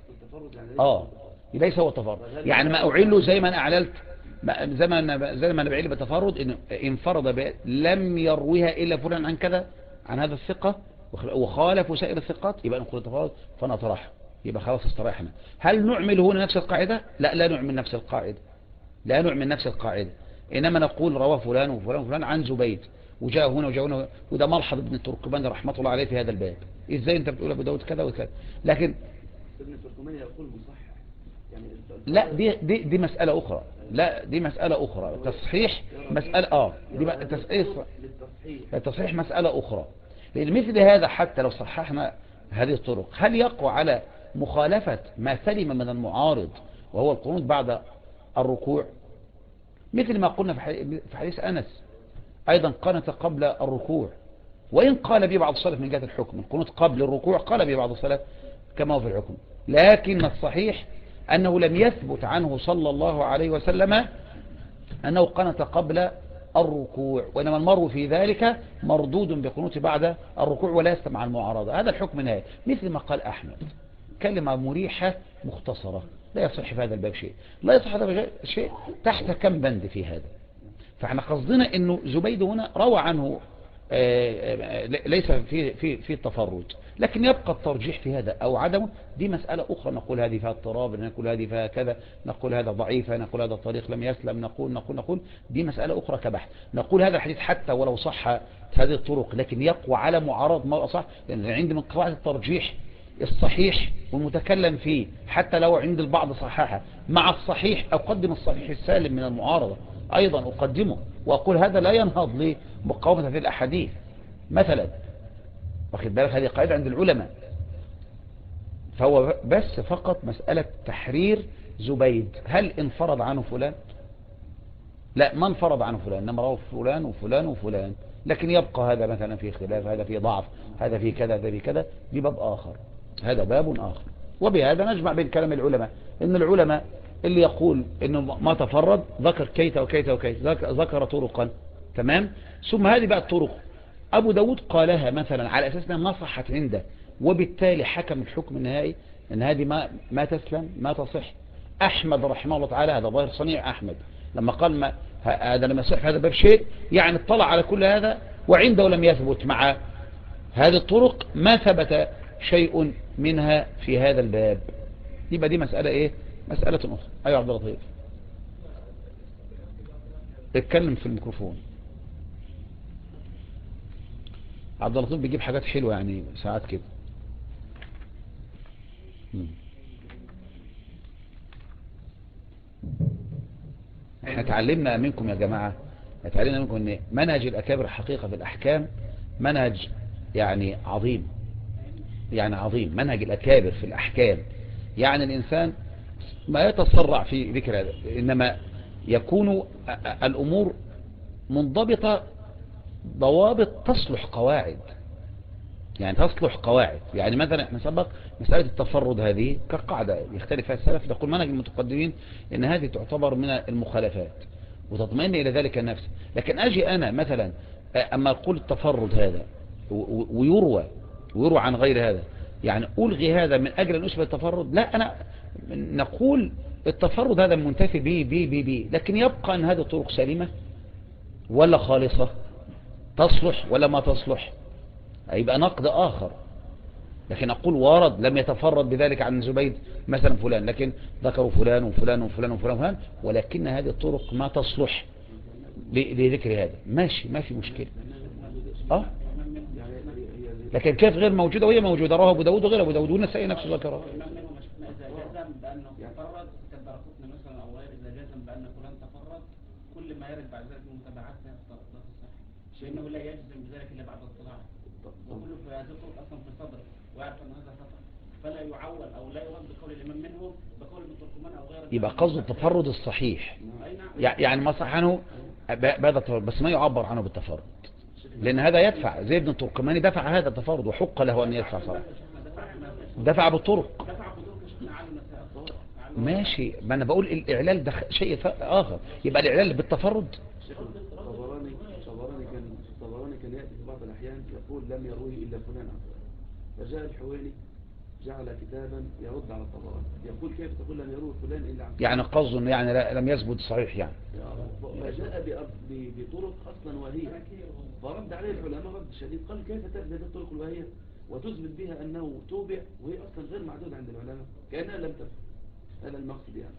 ليس هو التفرد، يعني ما أعله زي ما أنا أعللت، زي ما أنا بعيل بالتفرد إن انفرد لم يرويها إلا فلان عن كذا، عن هذا الثقة، وخالف سائر الثقات، يبقى نقول التفرد فنطرح، يبقى خلاص استريحنا. هل نعمل هنا نفس القاعدة؟ لا نعمل نفس القاعدة، لا نعمل نفس القاعدة، إنما نقول رواه فلان وفلان وفلان عن زبيد، وجاء هنا وجاء هنا، وده ملحظ ابن التركماني رحمة الله عليه في هذا الباب. إزاي أنت بتقول أبو داود كذا وكذا؟ لكن ابن التركماني يقول مصحح، يعني لا دي مسألة أخرى، لا دي مسألة أخرى، تصحيح مسألة دي التصحيح مسألة أخرى. لأن مثل هذا حتى لو صححنا هذه الطرق، هل يقوى على مخالفة ما سلم من المعارض وهو القنوت بعد الركوع؟ مثل ما قلنا في حديث أنس أيضا قنت قبل الركوع، وإن قال به بعض السلف من جهة الحكم القنوت قبل الركوع، قال به بعض السلف كما هو في الحكم، لكن الصحيح أنه لم يثبت عنه صلى الله عليه وسلم أنه قنت قبل الركوع، وإنما المرء في ذلك مردود بقنوت بعد الركوع ولا يستمع المعارضة. هذا الحكم نهائي، مثل ما قال أحمد، كلمة مريحة مختصرة، لا يصح في هذا الباب شيء، لا يصح هذا الباب شيء تحت كم بند في هذا. فاحنا قصدنا انه زبيد هنا روى عنه ليس في التفرد، لكن يبقى الترجيح في هذا او عدمه، دي مسألة اخرى، نقول هذه فيها اضطراب، نقول هذه فيها كذا، نقول هذا ضعيفة، نقول هذا الطريق لم يسلم، نقول دي مسألة اخرى كبحث. نقول هذا الحديث حتى ولو صح هذه الطرق لكن يقوى على معارض ما صح، لان عندي من قواعد الترجيح الصحيح والمتكلم فيه، حتى لو عند البعض صححه مع الصحيح أقدم الصحيح السالم من المعارضة، أيضا أقدمه وأقول هذا لا ينهض لي مقاومة هذه الأحاديث مثلا، واخد بالك، هذه قاعدة عند العلماء. فهو بس فقط مسألة تحرير زبيد، هل انفرض عنه فلان؟ لا، ما انفرض عنه فلان، انما رواه فلان وفلان وفلان، لكن يبقى هذا مثلا في اختلاف، هذا في ضعف، هذا في كذا، هذا في كذا، دي باب آخر، هذا باب آخر. وبهذا نجمع بين كلام العلماء، ان العلماء اللي يقول انه ما تفرد ذكر كيت وكيت وكيت، ذكر طرقا، تمام، ثم هذه بقى الطرق ابو داود قالها مثلا على اساس انها ما صحت عنده، وبالتالي حكم الحكم النهائي ان هذه ما تسلم ما تصح. احمد رحمه الله تعالى، هذا ظاهر صنيع احمد لما قال هذا لم يصح هذا باب شيء، يعني اطلع على كل هذا وعنده لم يثبت مع هذه الطرق ما ثبت شيء منها في هذا الباب، يبقى دي مسألة ايه، مسألة اخرى. ايوه عبد اللطيف، اتكلم في الميكروفون. عبد اللطيف بيجيب حاجات حلوة يعني ساعات كده. احنا اتعلمنا منكم يا جماعة اتعلمنا منكم ان منهج الأكابر حقيقة في الأحكام منهج يعني عظيم، يعني عظيم منهج الأكابر في الأحكام. يعني الإنسان ما يتسرع في ذكر هذا، إنما يكون الأمور منضبطة ضوابط تصلح قواعد، يعني تصلح قواعد. يعني مثلا احنا سبق مسألة التفرد هذه كقاعدة يختلف فيها السلف، يقول منهج المتقدمين ان هذه تعتبر من المخالفات وتطمئن الى ذلك النفس. لكن اجي انا مثلا اما اقول التفرد هذا ويروى عن غير هذا، يعني الغي هذا من اجل ان اشبه التفرد؟ لا، انا نقول التفرد هذا منتفي به، لكن يبقى ان هذه الطرق سليمة ولا خالصة، تصلح ولا ما تصلح، هيبقى نقد آخر. لكن أقول ورد لم يتفرد بذلك عن زبيد مثلا فلان، لكن ذكروا فلان وفلان وفلان وفلان وفلان، ولكن هذه الطرق ما تصلح لذكر هذا، ماشي، ما في مشكلة. لكن كيف غير موجودة وهي موجودة؟ رواه أبو داود وغير أبو داود والنسائي نفسه ذكرها. كل ما يرد بعد ذلك من متابعات لأنه لا يجزم بذلك إلا بعد اطلاع، وكله في هذه الطرق أصلا في صدره ويعرف أن هذا خطأ، فلا يعول أو لا يرد بقول الإمام منهم بقول ابن تركمان أو غيره. يبقى قصد التفرد الصحيح، يعني ما صح عنه بهذا التفرد، بس ما يعبر عنه بالتفرد، لأن هذا يدفع زي ابن التركماني دفع هذا التفرد وحق له أن يدفع صراحة، دفع بالطرق. ماشي، ما أنا بقول الإعلال ده شيء آخر، يبقى الإعلال بالتفرد. طبراني كان يأتي في بعض الأحيان يقول لم يروه إلا فلان، فجاء الحويني جعل كتابا يرد على الطبراني يقول كيف تقول لم يروه فلان إلا عن يعني قصد يعني لم يثبت صحيح يعني. فجاء بطرق أصلا وهي، فرد عليه العلماء رد شديد، قال كيف تأتي بالطرق الوهية وتثبت بها أنه توبع وهي أصلا غير معدودة عند العلماء كأنها لم تفعل. هذا المقصد يعني.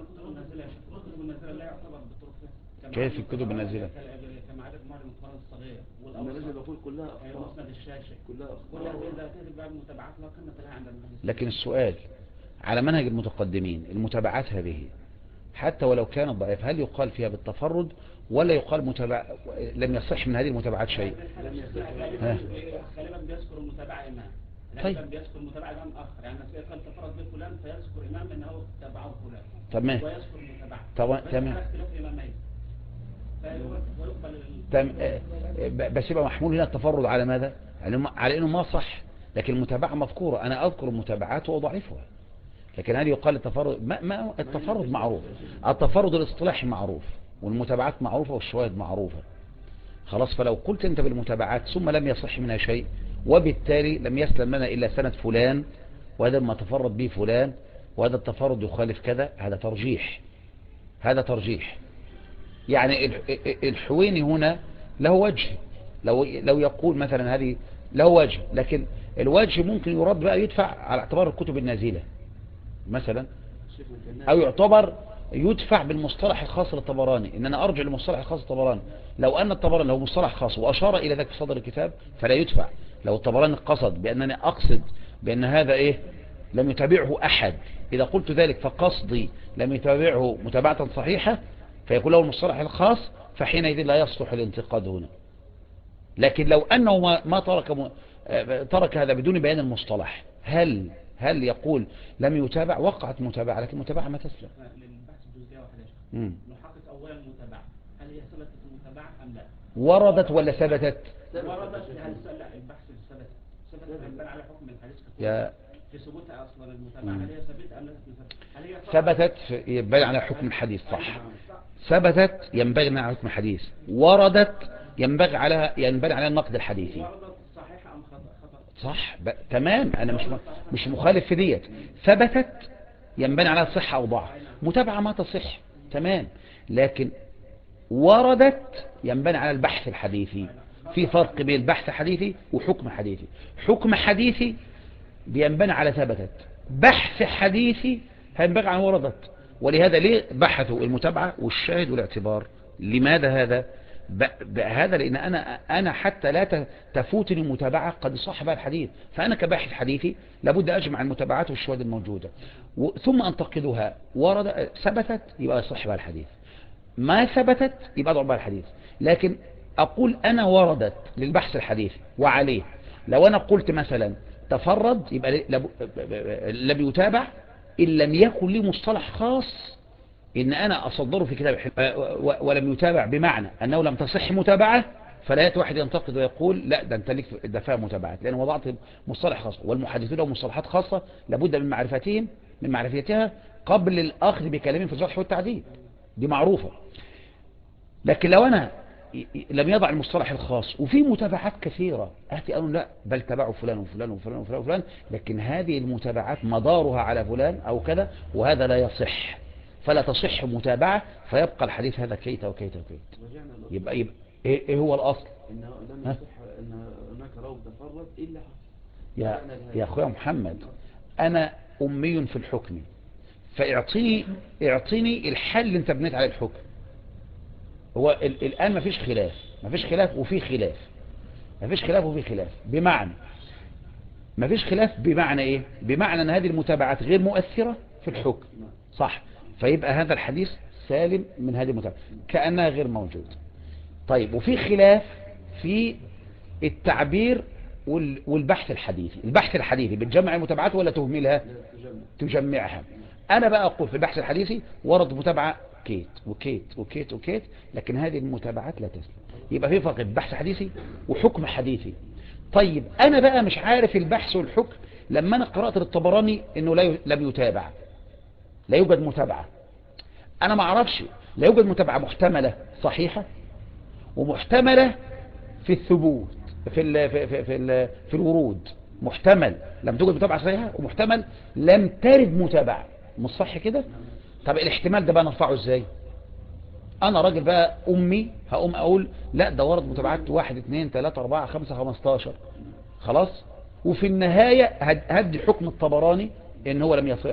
كيف الكتب النازلة؟ كما عدد معلم القرآن الصغير والنازلة بقول كلها أخطاء، ومسند الشاشة كلها إذا تجد بقى المتابعات لا قيمة لها عند المحدثين. لكن السؤال على منهج المتقدمين، المتابعات هذه حتى ولو كانت ضعيفة هل يقال فيها بالتفرد ولا يقال لم يصح من هذه المتابعات شيء؟ غالبا بيذكر المتابعة إمام، غالبا بيذكر المتابعة إمام آخر، يعني قال تفرد به فلان فيذكر إمام أنه تابعه فلان. تمام. ويذكر المتابعة. تمام. بس يبقى محمول هنا التفرد على ماذا؟ على انه ما صح، لكن المتابعة مذكورة، انا اذكر المتابعات واضعفها، لكن هل يقال التفرد؟ ما التفرد معروف، التفرد الاصطلاحي معروف والمتابعات معروفة والشواهد معروفة، خلاص. فلو قلت انت بالمتابعات ثم لم يصح منها شيء وبالتالي لم يسلم لنا الا سند فلان وهذا ما تفرد به فلان وهذا التفرد يخالف كذا، هذا ترجيح، هذا ترجيح. يعني الحويني هنا له وجه، لو يقول مثلا هذه له وجه، لكن الوجه ممكن يرد بقى يدفع على اعتبار الكتب النازلة مثلا، او يعتبر يدفع بالمصطلح الخاص للطبراني، ان انا ارجع للمصطلح الخاص للطبراني. لو ان الطبراني له مصطلح خاص واشار الى ذلك في صدر الكتاب فلا يدفع. لو الطبراني قصد بانني اقصد بان هذا لم يتابعه احد، اذا قلت ذلك فقصدي لم يتابعه متابعة صحيحة فيكون له المصطلح الخاص، فحينئذ لا يصلح الانتقاد هنا. لكن لو انه ما ترك هذا بدون بيان المصطلح، هل يقول لم يتابع؟ وقعت متابعة، لكن المتابعة ما تسلم. للبحث الجزئية واحدة نحقق أولا المتابعة، هل هي ثبتت المتابعة أم لا؟ وردت ولا ثبتت؟ وردت، لا البحث ثبتت ينبني على حكم الحديث في ثبوتها أصلا المتابعة، هل هي ثبتت أم لا ثبتت؟ ثبتت ينبني على حكم الحديث، صح. ثبتت ينبغي على حكم الحديث، وردت ينبغي على النقد الحديثي. وردت صحيحة أم خطأ؟ صح، تمام، أنا مش مخالف في ديت. ثبتت ينبني على الصحة أو ضعف، متابعة ما تصح، تمام. لكن وردت ينبني على البحث الحديثي. في فرق بين البحث حديثي وحكم حديثي. حكم حديثي بينبني على ثبتت، بحث حديثي هينبغي عن وردت. ولهذا ليه بحثوا المتابعة والشاهد والاعتبار؟ لماذا هذا؟ هذا لأن أنا حتى لا تفوتني متابعة قد صح بها الحديث، فأنا كباحث حديثي لابد أجمع المتابعات والشواهد الموجودة ثم أنتقدها. ثبتت يبقى صح بها الحديث، ما ثبتت يبقى ضعف بها الحديث. لكن أقول أنا وردت للبحث الحديثي وعليه. لو أنا قلت مثلا تفرد يبقى لم يتابع إن لم يكن لي مصطلح خاص إن أنا أصدره في كتاب ولم يتابع بمعنى أنه لم تصح متابعة، فلا يأتي واحد ينتقد ويقول لا ده أنت ليك ده فيها متابعات، لأن وضعت مصطلح خاص، والمحدثون لهم مصطلحات خاصة لابد من معرفتها قبل الأخذ بكلامهم في الجرح والتعديل، دي معروفة. لكن لو أنا لم يضع المصطلح الخاص وفي متابعات كثيرة أتي أقول لا بل تبعوا فلان وفلان وفلان وفلان وفلان، لكن هذه المتابعات مدارها على فلان أو كذا، وهذا لا يصح، فلا تصح متابعة، فيبقى الحديث هذا كيت وكيت وكيت. يبقى إيه هو الأصل؟ إن لم يصح أن هناك راوي تفرد إلا يا أخويا محمد، أنا أمي في الحكم، فاعطيني الحل اللي انت بنيت عليه الحكم. هو الآن مفيش خلاف وفي خلاف، مفيش خلاف وفي خلاف، بمعنى مفيش خلاف بمعنى ايه؟ بمعنى ان هذه المتابعات غير مؤثرة في الحكم، صح؟ فيبقى هذا الحديث سالم من هذه المتابعة كأنها غير موجود. طيب وفي خلاف في التعبير والبحث الحديثي. البحث الحديثي بتجمع المتابعات ولا تهملها؟ تجمعها. انا بقى اقول في البحث الحديثي ورد متابعة كيت وكيت وكيت وكيت، لكن هذه المتابعات لا تسلم. يبقى في فرق بين بحث حديثي وحكم حديثي. طيب انا بقى مش عارف البحث والحكم لما انا قرأت للطبراني انه لم يتابع، لا يوجد متابعة. انا ما اعرفش لا يوجد متابعة محتملة صحيحة ومحتملة في الثبوت في الورود، محتمل لم توجد متابعة صحيحة ومحتمل لم ترد متابعة، مش صح كده؟ طب الاحتمال ده بقى نرفعه ازاي؟ انا راجل بقى امي هقوم اقول لا ده ورد متابعات 1 2 3 4 5 15 خلاص، وفي النهاية هدي حكم الطبراني ان هو لم يصح.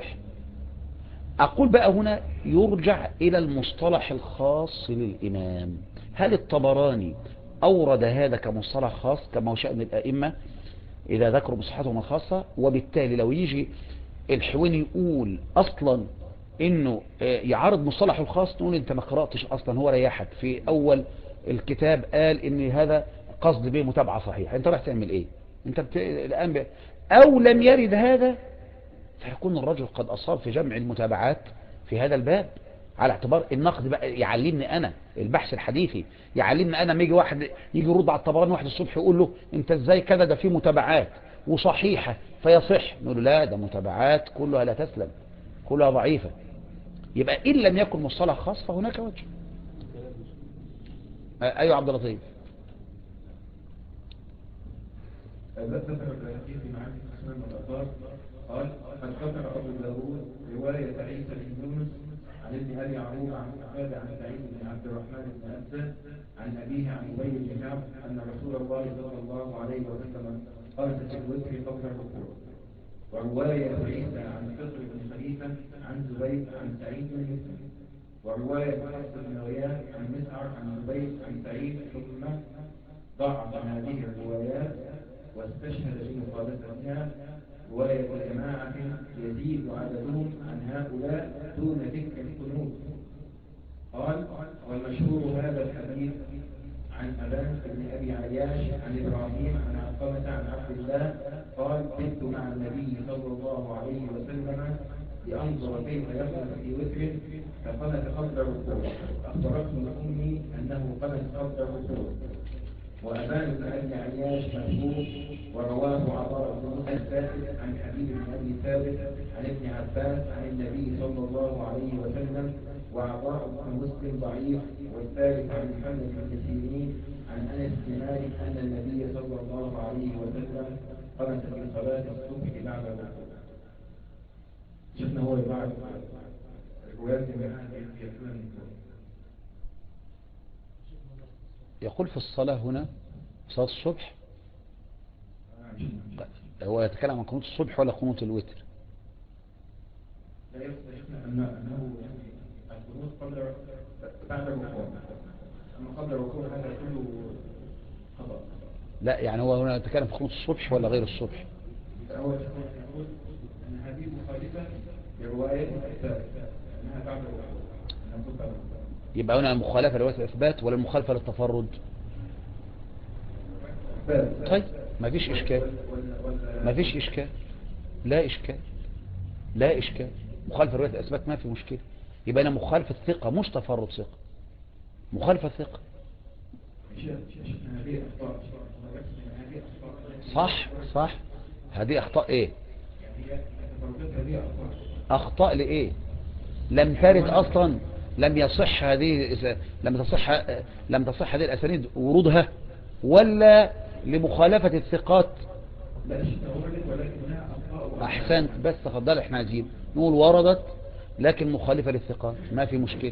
اقول بقى هنا يرجع الى المصطلح الخاص للامام. هل الطبراني اورد هذا كمصطلح خاص كما هو شأن الائمة اذا ذكروا مصطلحاتهم الخاصة؟ وبالتالي لو يجي الحويني يقول اصلا انه يعارض مصطلح الخاص، نقول انت ما قرأتش اصلا، هو ريحك في اول الكتاب قال ان هذا قصد به متابعة صحيحة، انت راح تعمل ايه؟ انت الان او لم يرد هذا، فيكون الرجل قد اصاب في جمع المتابعات في هذا الباب، على اعتبار النقد بقى يعلمني انا البحث الحديثي، يعلمني انا. ما يجي واحد يجي يرد على الطبراني واحد الصبح يقول له انت ازاي كذا، ده فيه متابعات وصحيحة فيصح، نقول له لا ده متابعات كلها لا تسلم، كلها ضعيفة. يبقى إن لم يكن مصطلح خاص فهناك وجه. أيوة عبد اللطيف. ذكر الحديث في معاني الأسماء والآثار قال قد ذكر أبو داود رواية عيسى بن يونس عن ابن أبي عروبة عن قتادة عن سعيد بن عبد الرحمن بن أسد عن أبيه عن أبي بن كعب أن رسول الله صلى الله عليه وسلم قال في الوتر قبل الركوع. ورواية عيسى عن فطر بن خليفة عن زبيد عن سعيد بن مسلم. ورواية حفص بن غياث عن مسعر عن زبيد عن سعيد، ثم ضعف هذه الروايات واستشهد بمخالفتها رواية جماعة يزيد عددهم عن هؤلاء دون ذكر القنوت. قال والمشهور هذا الحديث عن أبان بن أبي عياش عن إبراهيم عن علقمة عن عبد الله قال كنت مع النبي صلى الله عليه وسلم لأنظر كيف يقنط في وتر فقنت قبل الركوع، أخبرتني أمي أنه قنت قبل الركوع. وأبان بن أبي عياش مشهور ورواه عطاء بن الثابت عن حبيب بن أبي ثابت عن ابن عباس عن النبي صلى الله عليه وسلم. وعطاء بن مسلم ضعيف. والثالث عن محمد بن سيرين عن أنس بن مالك أن النبي صلى الله عليه وسلم قنت في صلاة الصبح بعد الركوع. شفنا هو بعد الروايات يقول في الصلاة هنا صلاة الصبح، هو يتكلم عن قنوت الصبح ولا قنوت الوتر؟ لا يخشى أنه القنوت قبل بعد الركوع، أما قبل الركوع هذا كله خطأ. لا يعني هو هنا يتكلم في قنوت الصبح ولا غير الصبح؟ هو يقول أن هذه مخالفة لرواية الثابت أنها بعد الركوع. يبقى هنا المخالفة لرواية الإثبات ولا المخالفة للتفرد؟ طيب ما فيش إشكال، ما فيش إشكال، لا إشكال، لا إشكال. مخالفة لرواية الإثبات ما في مشكلة. يبقى أنا مخالفة ثقة مش تفرد ثقة، مخالفة ثقة. صح صح. هذه أخطاء إيه؟ أخطاء لإيه؟ لم ترد أصلا، لم يصح هذه، لم تصح هذه الأسانيد ورودها، ولا لمخالفة الثقات. أحسنت، بس تفضل. احنا عايزين نقول وردت لكن مخالفة للثقات، ما في مشكلة.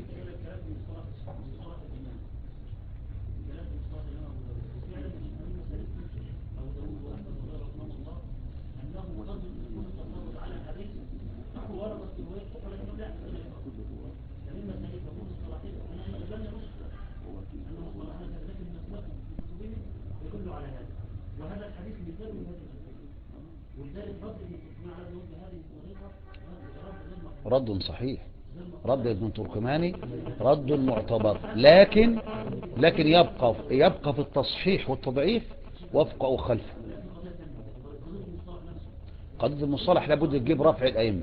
وهذا الحديث مثال من هذه الأسئلة، ولذلك رد ابن تركمان على ابن بهذه الطريقة رد صحيح، رد ابن تركماني رد معتبر، لكن يبقى في التصحيح والتضعيف وفق أو خلفه. قضية المصطلح لابد تجيب رفع الأئمة،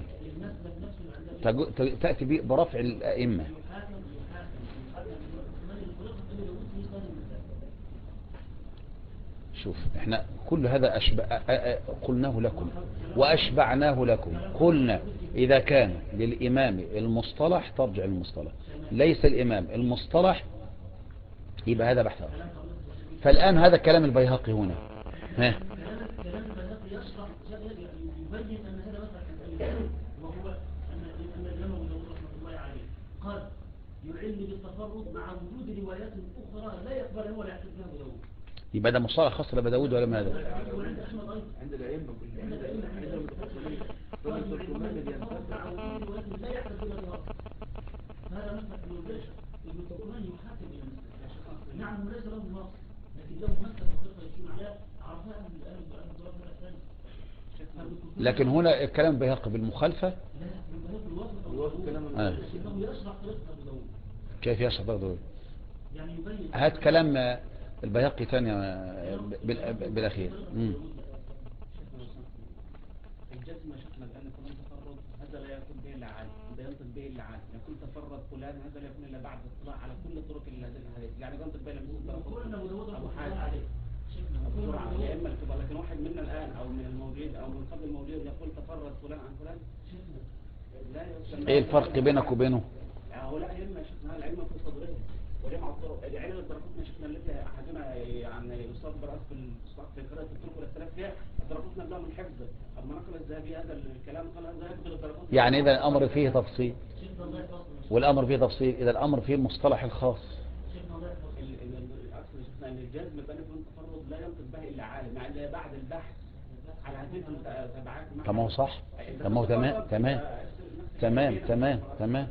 تأتي برفع الأئمة. شوف احنا كل هذا قلناه لكم وأشبعناه لكم. قلنا إذا كان للإمام المصطلح ترجع المصطلح، ليس الإمام المصطلح يبقى هذا بحث آخر. فالآن هذا كلام البيهقي هنا. ها كلام البيهقي يشرح يبين أن هذا مثل وهو أن الإمام أبو داود رحمة الله عليه قد يعلم بالتفرد مع وجود روايات أخرى لا يقبلها ولا يحتجها أبو داود. يبقى ده مصطلح خاص لأبي داود ولا ماذا؟ عند الأئمة عند المتقدمين رجل التركماني بينتفع مع وجود روايات لا يحتجها بها. هذا مثل ابن التركماني يحاكم إلى المسألة. نعم ليس له نص لكن له مسألة بسيطة يكون عليها عرفها أهل الدراسة الثانية. لكن هنا الكلام بيهقي بالمخالفة. لا الوافق كلام لكنه يشرح طريقة أبو داود. كيف يشرح داود؟ يعني يبين هات كلام البيهقي ثاني بالأخير. الجزم شفنا الآن كلام تفرد هذا لا يكون به إلا عالم، لا ينطق به إلا عالم. يكون تفرد فلان هذا لا يكون إلا بعد الاطلاع على كل طرق الحديث، يعني ينطق به لمثل أبو حاتم عليه بسرعة يا إما الكبار. لكن واحد منا الآن أو من الموجود أو من قبل الموجود يقول تفرد فلان عن فلان، لا يسمى. ايه الفرق بينك وبينه؟ هو لا علم شفنا العلم في صدره وجمع الطرق. علم الدرقوتنا شفنا التي أحدنا يعني يصاب برأس في قراءة الطرق والثلاث فيها الدرقوتنا بلا من حفظ. أما نقل الذهبي هذا الكلام قال هذا يقدر الدرقوتنا. يعني إذا الأمر فيه تفصيل والأمر فيه تفصيل، إذا الأمر فيه المصطلح الخاص. أصل شفنا أن الجزم بأن يكون التفرد لا ينطق به إلا عالم، يعني بعد البحث على هذه المتابعات. طب ما هو صح، طب ما هو تمام تمام تمام تمام تمام.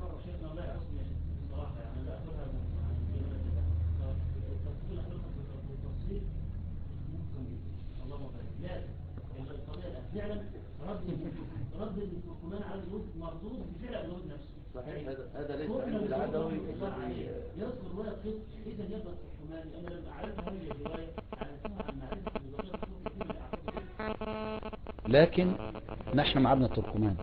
فعلا رد التركمان على الوجود مردود بفعل الوجود نفسه. صحيح. هذا ليس عند العدوي الذي يذكر رواية قط. إذا يبقى التركمان أنا لما أعرف هذه الرواية عرفتها عن معرفة لكن نحن مع ابن التركمان.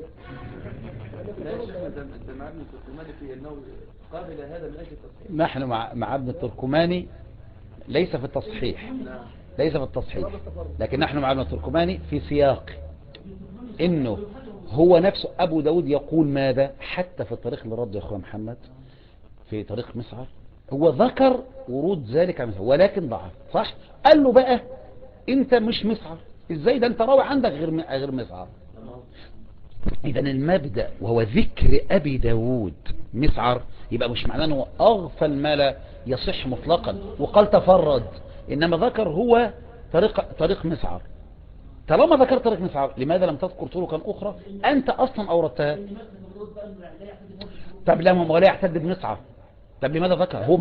لا يا شيخنا ده مع ابن التركماني في أنه قابل هذا من أجل التصحيح. نحن مع ابن التركماني ليس في التصحيح، ليس في التصحيح، لكن نحن مع ابن التركماني في سياق انه هو نفسه ابو داود يقول ماذا حتى في الطريق اللي رد يا اخويا محمد في طريق مسعر، هو ذكر ورود ذلك عن مسعر ولكن ضعف. صح، قال له بقى انت مش مسعر، ازاي ده انت راوي عندك غير مسعر. اذا المبدأ وهو ذكر ابي داود مسعر يبقى مش معناه انه اغفل ما لا يصح مطلقا وقال تفرد، انما ذكر هو طريق مسعر. طالما ذكرت طريق مسعر لماذا لم تذكر طرقا اخرى انت اصلا اوردتها؟ طب لما هو لا يعتد بمسعر، طب لماذا ذكر هو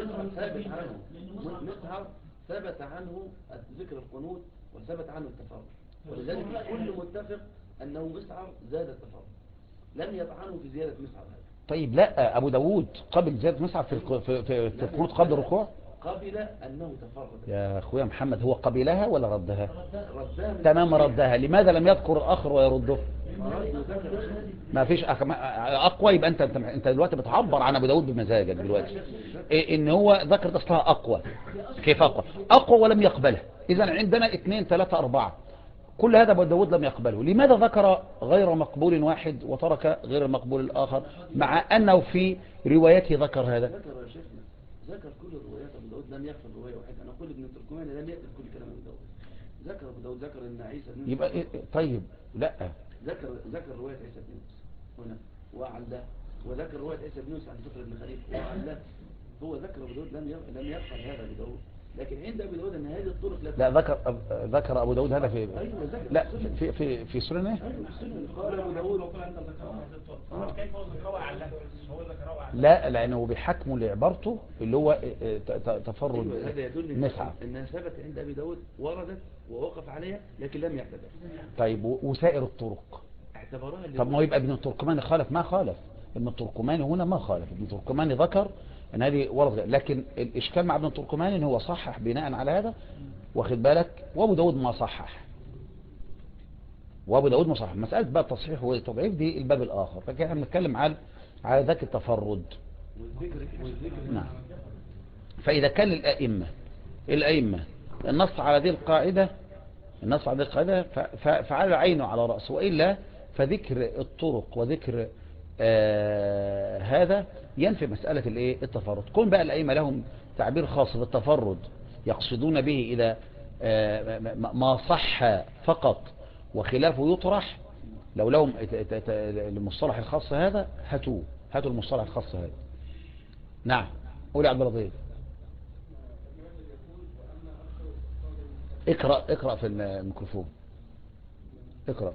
مسعر ثبت عنه ذكر القنوت وثبت عنه التفرد، ولذلك الكل متفق أنه مسعر زاد التفرد، لم يطعنه في زيادة مسعر هذا. طيب لا، أبو داود قبل زيادة مسعى في القنوت قبل الركوع. قبل أنه تفرد. يا أخويا محمد، هو قبلها ولا ردها؟ ردها. تمام ردها. لماذا لم يذكر الآخر ويرده؟ ذكر. ما فيش أقوى. يبقى أنت دلوقتي بتعبر عن أبو داود بمزاجك دلوقتي. إن هو ذكر أصلها أقوى. كيف أقوى ولم يقبلها؟ إذا عندنا 2 3 4. كل هذا أبو داود لم يقبله. لماذا ذكر غير مقبول واحد وترك غير المقبول الآخر، مع أنه في روايته ذكر هذا؟ ذكر يا شيخنا، ذكر كل الروايات. أبو داود لم يقبل رواية واحدة. أنا أقول ابن التركماني لم يقبل كل كلام أبو داود. ذكر أبو داود ذكر أن عيسى بن يبقى طيب لا، ذكر رواية عيسى بن يونس هنا وعلّه، وذكر رواية عيسى بن يونس عن سفر بن خليل وعلّه. هو ذكر أبو داود لم يقبل هذا أبو داود. لكن عند أبو داود أن هذه الطرق لا ذكر أبو داود هذا في أيوة ذكر لا في سننه. أيوة السنة. قال أبو داود كيف هو ذكره علّه؟ هو ذكره علّه. لا، لأنه بحكمه لعبارته اللي هو تفرد. أيوة هذا يدل مسعى أنها ثبت عند أبي داود، وردت ووقف عليها لكن لم يعتبر. طيب وسائر الطرق اعتبرها. طب ما هو يبقى ابن التركماني خالف؟ ما خالف ابن التركماني هنا، ما خالف. ابن التركماني ذكر ان هذه ورد، لكن الاشكال مع ابن التركماني ان هو صحح بناء على هذا، واخد بالك، وابو داود ما صحح. مسألة بقى التصحيح والتضعيف دي الباب الآخر، لكن احنا بنتكلم على ذاك التفرد. والذكر نعم. فإذا كان الأئمة النص على هذه القاعدة فعلى عينه على رأسه، وإلا فذكر الطرق وذكر هذا ينفي مسألة التفرد. كون بقى الأئمة لهم تعبير خاص بالتفرد يقصدون به إذا ما صح فقط وخلافه يطرح، لو لهم المصطلح الخاص هذا هاتوا المصطلح الخاص هذا. نعم، قولي عبد اللطيف. اقرأ في الميكروفون، اقرأ.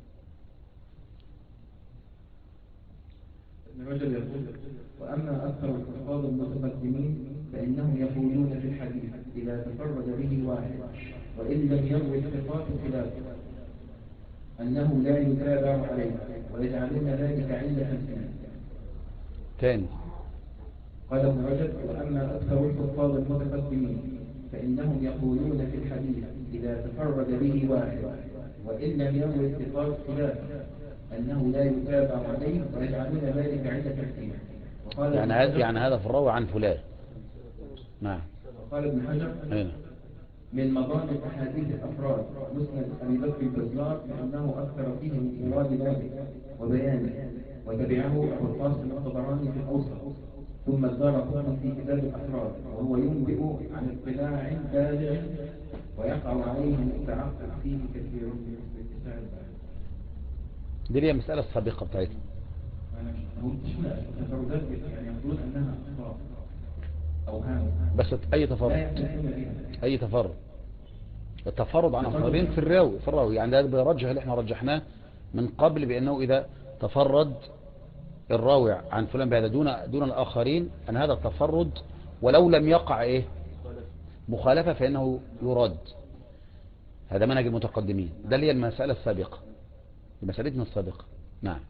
ابن رجب يقول: وأما أكثر الحفاظ المتقدمين فإنهم يقولون في الحديث إذا تفرد به واحد وإن لم يروي الثقات خلافه أنه لا يتابع عليه، ويجعلون ذلك علة فيه. تاني. قال ابن رجب: وأما أكثر الحفاظ المتقدمين فإنهم يقولون في الحديث إذا تفرد به واحد وإن لم يروي الثقات خلافه أنه لا يتابع عليه، ويجعلون ذلك علة فيه. يعني هذا في الراوي عن فلان. نعم. وقال ابن حجر: من مضامن أحاديث الأفراد مسند أبي بكر البزار لأنه أكثر فيه من إيراد ذلك وبيانه، وتبعه أبو القاسم الطبراني في الأوسط، ثم الدارقطني في كتاب الأفراد، وهو ينبئ عن اطلاع بالغ ويقع عليه التعقل فيه كثير من اتساع الباب. دي هي المسألة السابقة بتاعتنا. تفردات يعني يقولون أنها أخطاء أوهام، بس أي تفرد التفرد عن آخرين في الراوي يعني ده بيرجح اللي احنا رجحناه من قبل، بأنه إذا تفرد الراوي عن فلان بهذا دون الآخرين، أن هذا التفرد ولو لم يقع مخالفة فإنه يرد. هذا منهج المتقدمين. ده اللي هي المسألة السابقة، مسألتنا السابقة. نعم.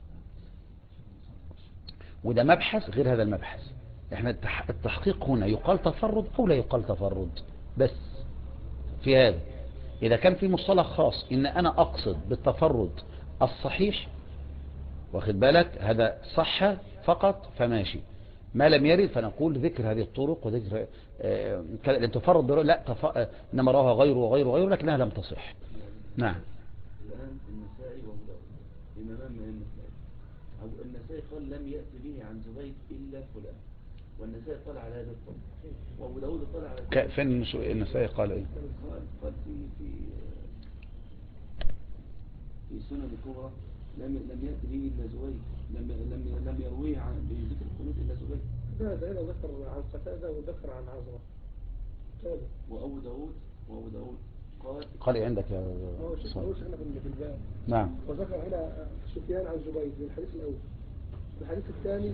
وده مبحث غير هذا المبحث. احنا التحقيق هنا يقال تفرد أو لا يقال تفرد، بس في هذا إذا كان في مصطلح خاص إن أنا أقصد بالتفرد الصحيح، واخد بالك، هذا صح فقط فماشي. ما لم يرد فنقول ذكر هذه الطرق وذكر التفرد لا إنما راها غيره لكنها لم تصح. نعم. الآن النسائي وأبو داود إمامان من النسائي قال لم يأتي به عن زبيد إلا فلان، والنسائي طلع على هذا الطرق، وأبو داود طلع على فين النسائي قال إيه؟ قال في سنن الكبرى لم يأتي به إلا زبيد، لم يرويه عن بذكر القنوت إلا زبيد. هذا ذكر عن قتادة وذكر عن عزرة. وأبو داود قال إيه عندك يا هنا في الباب. نعم. وذكر هنا سفيان عن زبيد في الحديث الأول. الحديث الثاني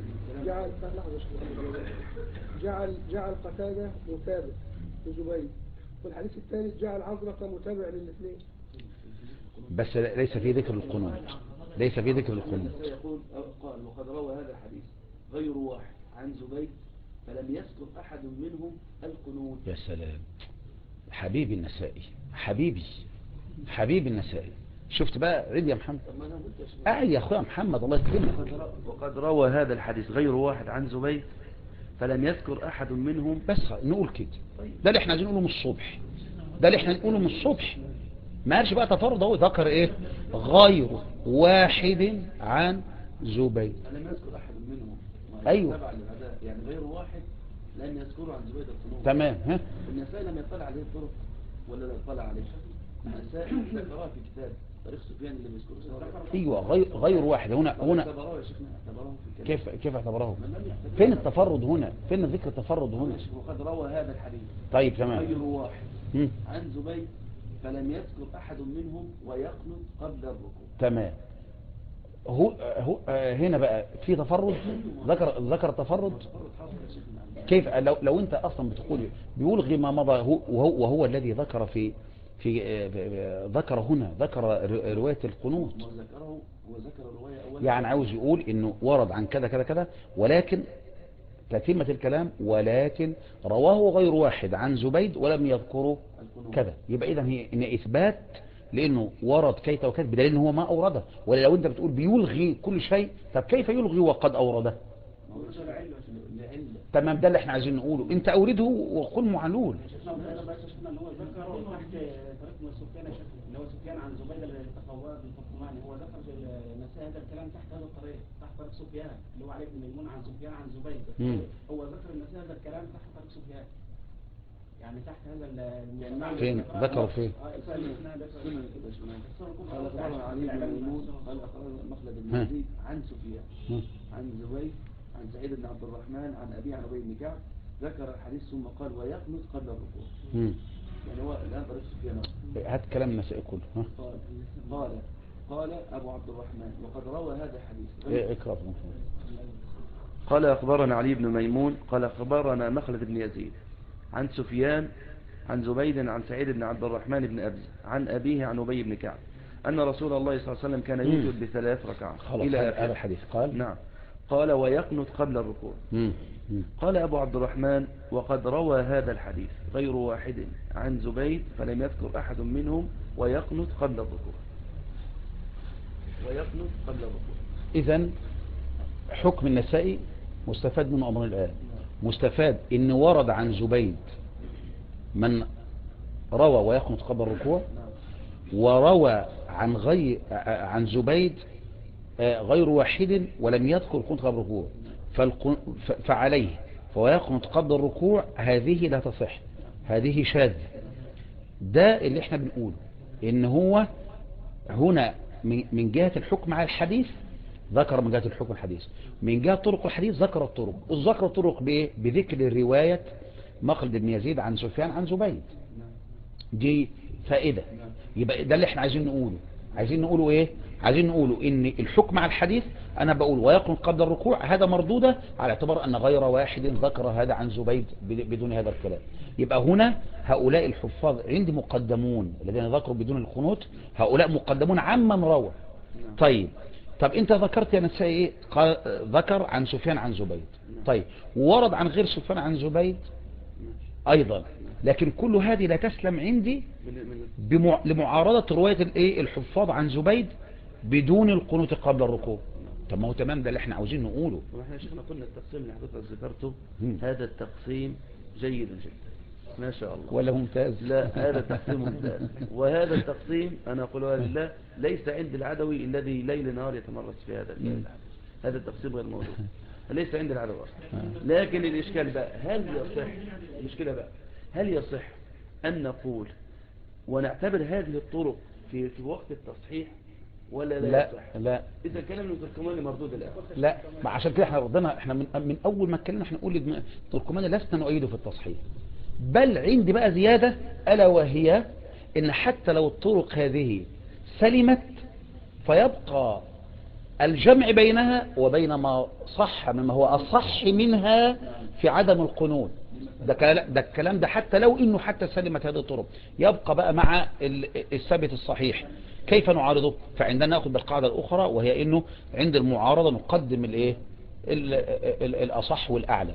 جعل قتادة متابع لزبيد، والحديث الثالث جعل عزرة متابع للاثنين. بس ليس في ذكر القنوت. يقول قال وقد روى هذا الحديث غير واحد عن زبيد فلم يذكر أحد منهم القنوت. يا سلام، حبيبي النسائي، حبيبي النسائي، شفت بقى عيد يا محمد. طب ما أنا قلت يا شيخ. يا أخويا محمد الله يكرمك. وقد روى هذا الحديث غير واحد عن زبيد فلم يذكر أحد منهم. بس نقول كده، ده اللي احنا عايزين نقوله من الصبح، ما قالش بقى تفرد، هو ذكر ايه؟ غير واحد عن زبيد. فلم يذكر أحد منهم. أيوه. تبع للأداء يعني غير واحد لم يذكره عن زبيد القنوت. تمام. ها، النسائي لم يطلع عليه الطرق ولا لا يطلع عليه؟ النسائي ذكرها في كتاب تاريخ سفيان اللي بيذكره. ايوه، غير واحد. هنا اعتبروه يا شيخنا، اعتبروه في الكلام. كيف اعتبره؟ من لم يعتبره. فين التفرد هنا؟ فين ذكر التفرد هنا؟ وقد روى هذا الحديث طيب تمام. غير واحد مم. عن زبيد فلم يذكر أحد منهم ويقنط قبل الركوع. تمام. هو هنا بقى في تفرد، ذكر التفرد. كيف لو انت اصلا بتقول بيلغي ما مضى، وهو الذي ذكر في ذكر هنا، ذكر رواية القنوت، وذكر الرواية أولا. يعني عاوز يقول انه ورد عن كذا كذا كذا، ولكن تتمة الكلام ولكن رواه غير واحد عن زبيد ولم يذكره كذا. يبقى اذا هي ان اثبات، لانه ورد كيت وكيت بدليل ان هو ما اورده. ولا لو انت بتقول بيلغي كل شيء، طب كيف يلغي وقد اورده؟ تمام، ده اللي احنا عايزين نقوله. انت اورده وقل معلول. اللي هو سفيان عن زبيد التقوى بالفقهاني، هو ذكر النسائي هذا الكلام تحت هذا الطريق، تحت طريق سفيان اللي هو علي بن ميمون عن سفيان عن زبيد. هو ذكر النسائي هذا الكلام تحت طريق سفيان، يعني تحت هذا المعنى. فين ذكروا فين؟ قال أخبرنا علي بن ميمون قال أخبرنا مخلد بن يزيد عن سفيان عن زبيد عن سعيد بن عبد الرحمن عن أبي عن أبي بن كعب ذكر الحديث ثم قال ويقنط قبل الركوع. يعني هو الآن طريق سفيان. هات كلام النسائي كله. قال أبو عبد الرحمن وقد روى هذا الحديث. اقرأ. قال أخبرنا علي بن ميمون قال أخبرنا مخلد بن يزيد عن سفيان عن زبيد عن سعيد بن عبد الرحمن بن أبي عن أبيه عن أبي بن كعب أن رسول الله صلى الله عليه وسلم كان يوتر ب3 ركعات إلى هذا الحديث. قال نعم. قال ويقنط قبل الركوع. قال أبو عبد الرحمن وقد روى هذا الحديث غير واحد عن زبيد فلم يذكر أحد منهم ويقنط قبل الركوع. إذن حكم النسائي مستفاد من أمر الآن، مستفاد إن ورد عن زبيد من روى ويقنط قبل الركوع، وروى عن زبيد غير واحد ولم يذكر القنوت قبل الركوع، فعليه ويقنط قبل الركوع هذه لا تصح، هذه شاذة. ده اللي احنا بنقوله، ان هو هنا من جهة الحكم على الحديث ذكر من جهة الحكم الحديث، من جهة طرق الحديث ذكر الطرق بإيه؟ بذكر رواية مخلد بن يزيد عن سفيان عن زبيد. دي فائدة. يبقى ده اللي احنا عايزين نقوله ايه؟ عايزين نقوله ان الحكم على الحديث انا بقول ويقنط قبل الركوع هذا مردودة على اعتبار ان غير واحد ذكر هذا عن زبيد بدون هذا الكلام. يبقى هنا هؤلاء الحفاظ عندي مقدمون الذين ذكروا بدون القنوت، هؤلاء مقدمون عمن روى. طيب انت ذكرت يا نسائي ايه؟ قال ذكر عن سفيان عن زبيد. طيب ورد عن غير سفيان عن زبيد ايضا، لكن كل هذه لا تسلم عندي لمعارضة رواية الحفاظ عن زبيد بدون القنوت قبل الركوع. طب ما هو تمام، ده اللي احنا عاوزين نقوله. احنا يا شيخنا قلنا التقسيم اللي حضرتك ذكرته هذا التقسيم جيد جدا ما شاء الله، ولا ممتاز؟ لا هذا التقسيم ممتاز. وهذا التقسيم انا اقولها لله ليس عند العدوي الذي ليل نهار يتمرس في هذا التقسيم غير موجود، ليس عند العدوي اصلا. لكن الاشكال بقى هل يصح ان نقول ونعتبر هذه الطرق في وقت التصحيح ولا لا يصح؟ لا. اذا كان من التركماني مردود الان. لا، ما عشان كده احنا ردنا، احنا من اول ما اتكلمنا احنا نقول التركماني لسنا نؤيده في التصحيح، بل عندي بقى زيادة الا وهي ان حتى لو الطرق هذه سلمت فيبقى الجمع بينها وبين ما صح مما هو أصح منها في عدم القنوت. ده الكلام ده حتى لو انه حتى سلمت هذه الطرق يبقى بقى مع الثابت الصحيح. كيف نعارضه؟ فعندنا نأخذ بالقاعدة الأخرى وهي انه عند المعارضة نقدم الأصح والأعلى.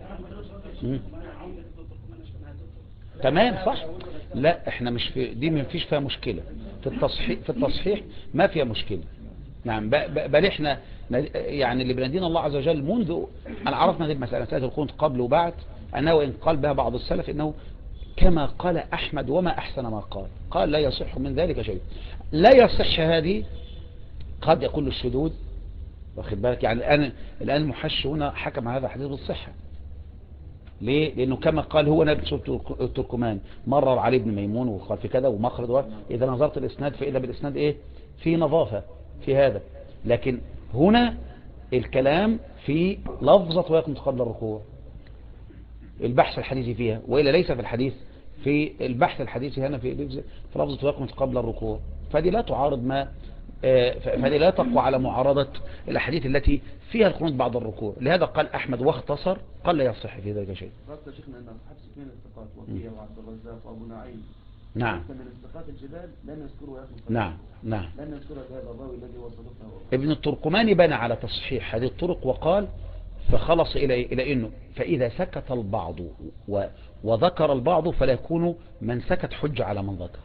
تمام صح. لا احنا مش في دي ما فيش فيها مشكلة، في التصحيح ما فيها مشكلة. نعم بل احنا يعني اللي بندين الله عز وجل منذ أن عرفنا هذه المسألة القنوت قبل وبعد، أنه إن قال بها بعض السلف إنه كما قال أحمد وما أحسن ما قال لا يصح من ذلك شيء. لا يصح هذه قد يكون الشذوذ، واخد بالك؟ يعني الآن المحش هنا حكم هذا الحديث بالصحة. ليه؟ لأنه كما قال هو نبي سورة التركمان مرر علي بن ميمون وقال في كذا ومخرج، إذا نظرت الإسناد فإذا بالإسناد إيه؟ في نظافة في هذا. لكن هنا الكلام في لفظة ويقنط قبل الركوع، البحث الحديثي فيها، وإلا ليس في الحديث، في البحث الحديثي هنا في لفظة ويقنط قبل الركوع. فدي لا تعارض ما فهذه لا تقوى على معارضة الأحاديث التي فيها القنوت بعد الركوع. لهذا قال أحمد واختصر، قال لا يصح في ذلك شيء. قصد شيخنا أن أصحاب سفيان الثقات وكيع وعبد الرزاق وأبو نعيم نعم من الثقات الجبال لن يذكروا يا نعم نعم لن يذكروا هذا الراوي الذي وصلته. ابن التركماني بنى على تصحيح هذه الطرق وقال فخلص إلى إنه فإذا سكت البعض وذكر البعض فلا يكون من سكت حج على من ذكر.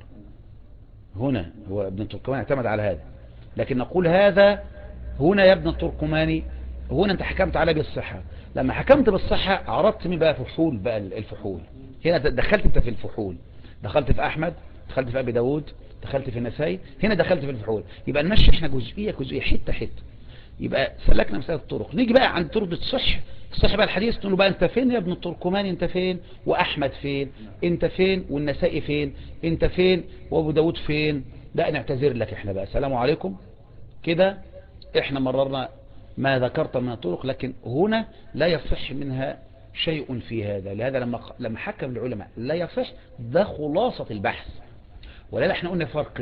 هنا هو ابن التركماني اعتمد على هذا، لكن نقول هذا هنا يا ابن التركماني، هنا انت حكمت عليه بالصحة. لما حكمت بالصحة عرضت من بقى فحول، بقى الفحول هنا دخلت انت في الفحول، دخلت في أحمد، دخلت في أبي داود، دخلت في النسائي، هنا دخلت في الفحول. يبقى نمشي احنا جزئية حتة حتة، يبقى سلكنا مسألة الطرق. نيجي بقى عند طرق الصح بقى الحديث، تقول له بقى انت فين يا ابن التركماني؟ انت فين؟ وأحمد فين؟ انت فين؟ والنسائي فين؟ انت فين؟ وابو داود فين؟ لا نعتذر لك احنا بقى، السلام عليكم كده. احنا مررنا ما ذكرت من الطرق، لكن هنا لا يصح منها شيء في هذا. لهذا لما حكم العلماء لا يصح، ده خلاصة البحث. ولا احنا قلنا فرق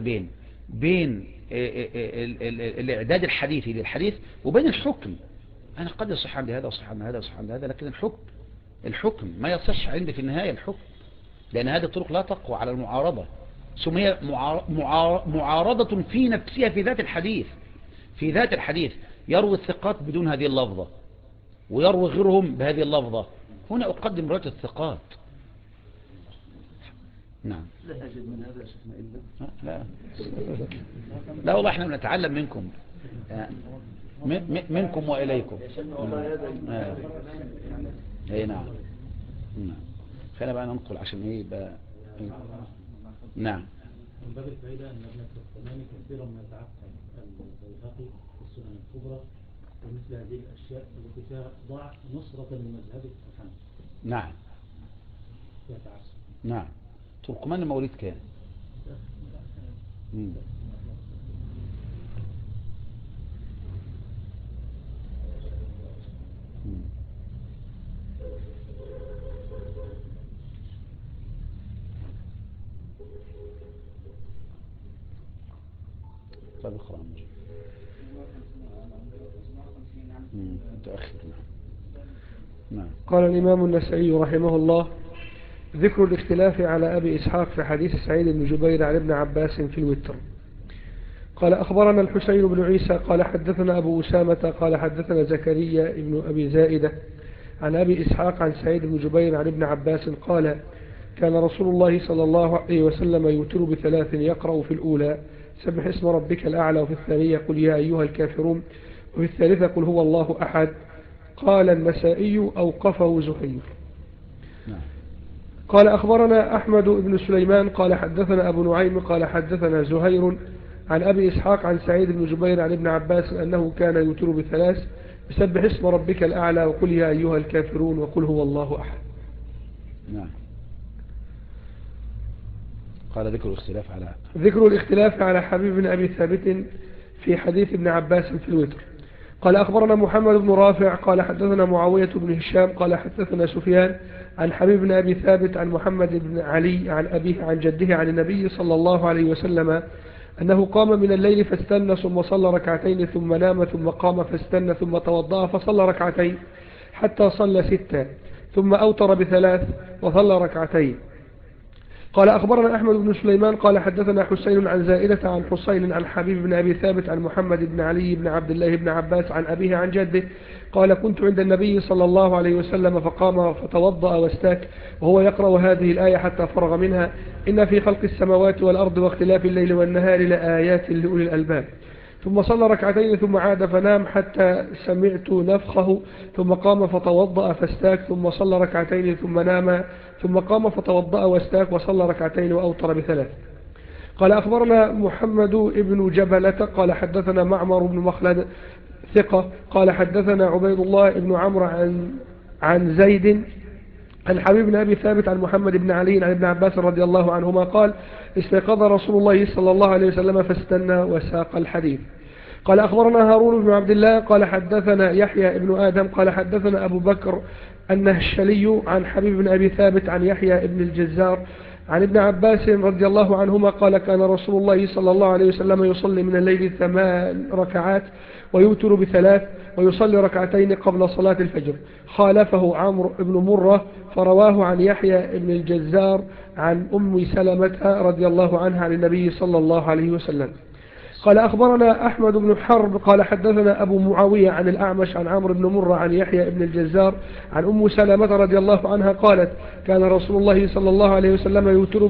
بين الاعداد الحديثي للحديث وبين الحكم. انا قد يصح عندي هذا وصح عندي هذا وصح عندي هذا، لكن الحكم ما يصح عندي في النهاية الحكم، لأن هذه الطرق لا تقوى على المعارضة. ثم هي معارضة في نفسها في ذات الحديث. في ذات الحديث يروي الثقات بدون هذه اللفظة ويروي غيرهم بهذه اللفظة. هنا أقدم رواية الثقات. نعم. لا أجد من هذا شيخنا إلا لا لا والله احنا بنتعلم منكم، منكم وإليكم. اي نعم. خلينا بقى ننقل عشان ايه بقى. نعم. من باب الفائدة أن ابن التركماني كثيرا ما يتعقب البيهقي في السنن الكبرى ومثل هذه الأشياء التي فيها ضعف نصرة للمذهب الحنفي. نعم. يتعصب. نعم. تركماني مواليد كام؟ طيب اقرأ متأخر. نعم. قال الإمام النسائي رحمه الله: ذكر الاختلاف على أبي إسحاق في حديث سعيد بن جبير عن ابن عباس في الوتر. قال أخبرنا الحسين بن عيسى قال حدثنا أبو أسامة قال حدثنا زكريا بن أبي زائدة عن أبي إسحاق عن سعيد بن جبير عن ابن عباس قال: كان رسول الله صلى الله عليه وسلم يوتر بثلاث، يقرأ في الأولى سبح اسم ربك الأعلى، وفي الثانية قل يا أيها الكافرون، وفي الثالثة قل هو الله أحد. قال النسائي: أوقفه زهير. قال أخبرنا أحمد بن سليمان قال حدثنا أبو نعيم قال حدثنا زهير عن أبي إسحاق عن سعيد بن جبير عن ابن عباس أنه كان يوتر بثلاث: بسبح اسم ربك الأعلى، وقل يا أيها الكافرون، وقل هو الله أحد. نعم. قال ذكر الاختلاف على حبيب بن أبي ثابت في حديث ابن عباس في الوتر. قال أخبرنا محمد بن رافع قال حدثنا معاوية بن هشام قال حدثنا سفيان عن حبيب بن أبي ثابت عن محمد بن علي عن أبيه عن جده عن النبي صلى الله عليه وسلم أنه قام من الليل فاستنى ثم صلى ركعتين ثم نام ثم قام فاستنى ثم توضأ فصلى ركعتين حتى صلى 6 ثم أوتر ب3 وصلى ركعتين قال أخبرنا أحمد بن سليمان قال حدثنا حسين عن زائدة عن حسين عن حبيب بن أبي ثابت عن محمد بن علي بن عبد الله بن عباس عن أبيه عن جده قال كنت عند النبي صلى الله عليه وسلم فقام فتوضأ واستاك وهو يقرأ هذه الآية حتى فرغ منها إن في خلق السماوات والأرض واختلاف الليل والنهار لآيات لأولي الألباب ثم صلى ركعتين ثم عاد فنام حتى سمعت نفخه ثم قام فتوضأ فاستاك ثم صلى ركعتين ثم نام ثم قام فتوضأ واستاك وصلى ركعتين وأوتر بثلاث. قال أخبرنا محمد بن جبلة قال حدثنا معمر بن مخلد ثقة قال حدثنا عبيد الله بن عمرو عن زيد عن حبيب بن أبي ثابت عن محمد بن علي عن ابن عباس رضي الله عنهما قال استيقظ رسول الله صلى الله عليه وسلم فاستنى وساق الحديث. قال أخبرنا هارون بن عبد الله قال حدثنا يحيى بن آدم قال حدثنا أبو بكر النهشلي عن حبيب بن أبي ثابت عن يحيى بن الجزار عن ابن عباس رضي الله عنهما قال كان رسول الله صلى الله عليه وسلم يصلي من الليل 8 ركعات ويوتر بثلاث ويصلي ركعتين قبل صلاة الفجر. خالفه عمرو بن مرة فرواه عن يحيى بن الجزار عن أم سلمة رضي الله عنها عن النبي صلى الله عليه وسلم. قال أخبرنا أحمد بن حرب قال حدثنا أبو معاوية عن الأعمش عن عمرو بن مرة عن يحيى بن الجزار عن أم سلمة رضي الله عنها قالت كان رسول الله صلى الله عليه وسلم يوتر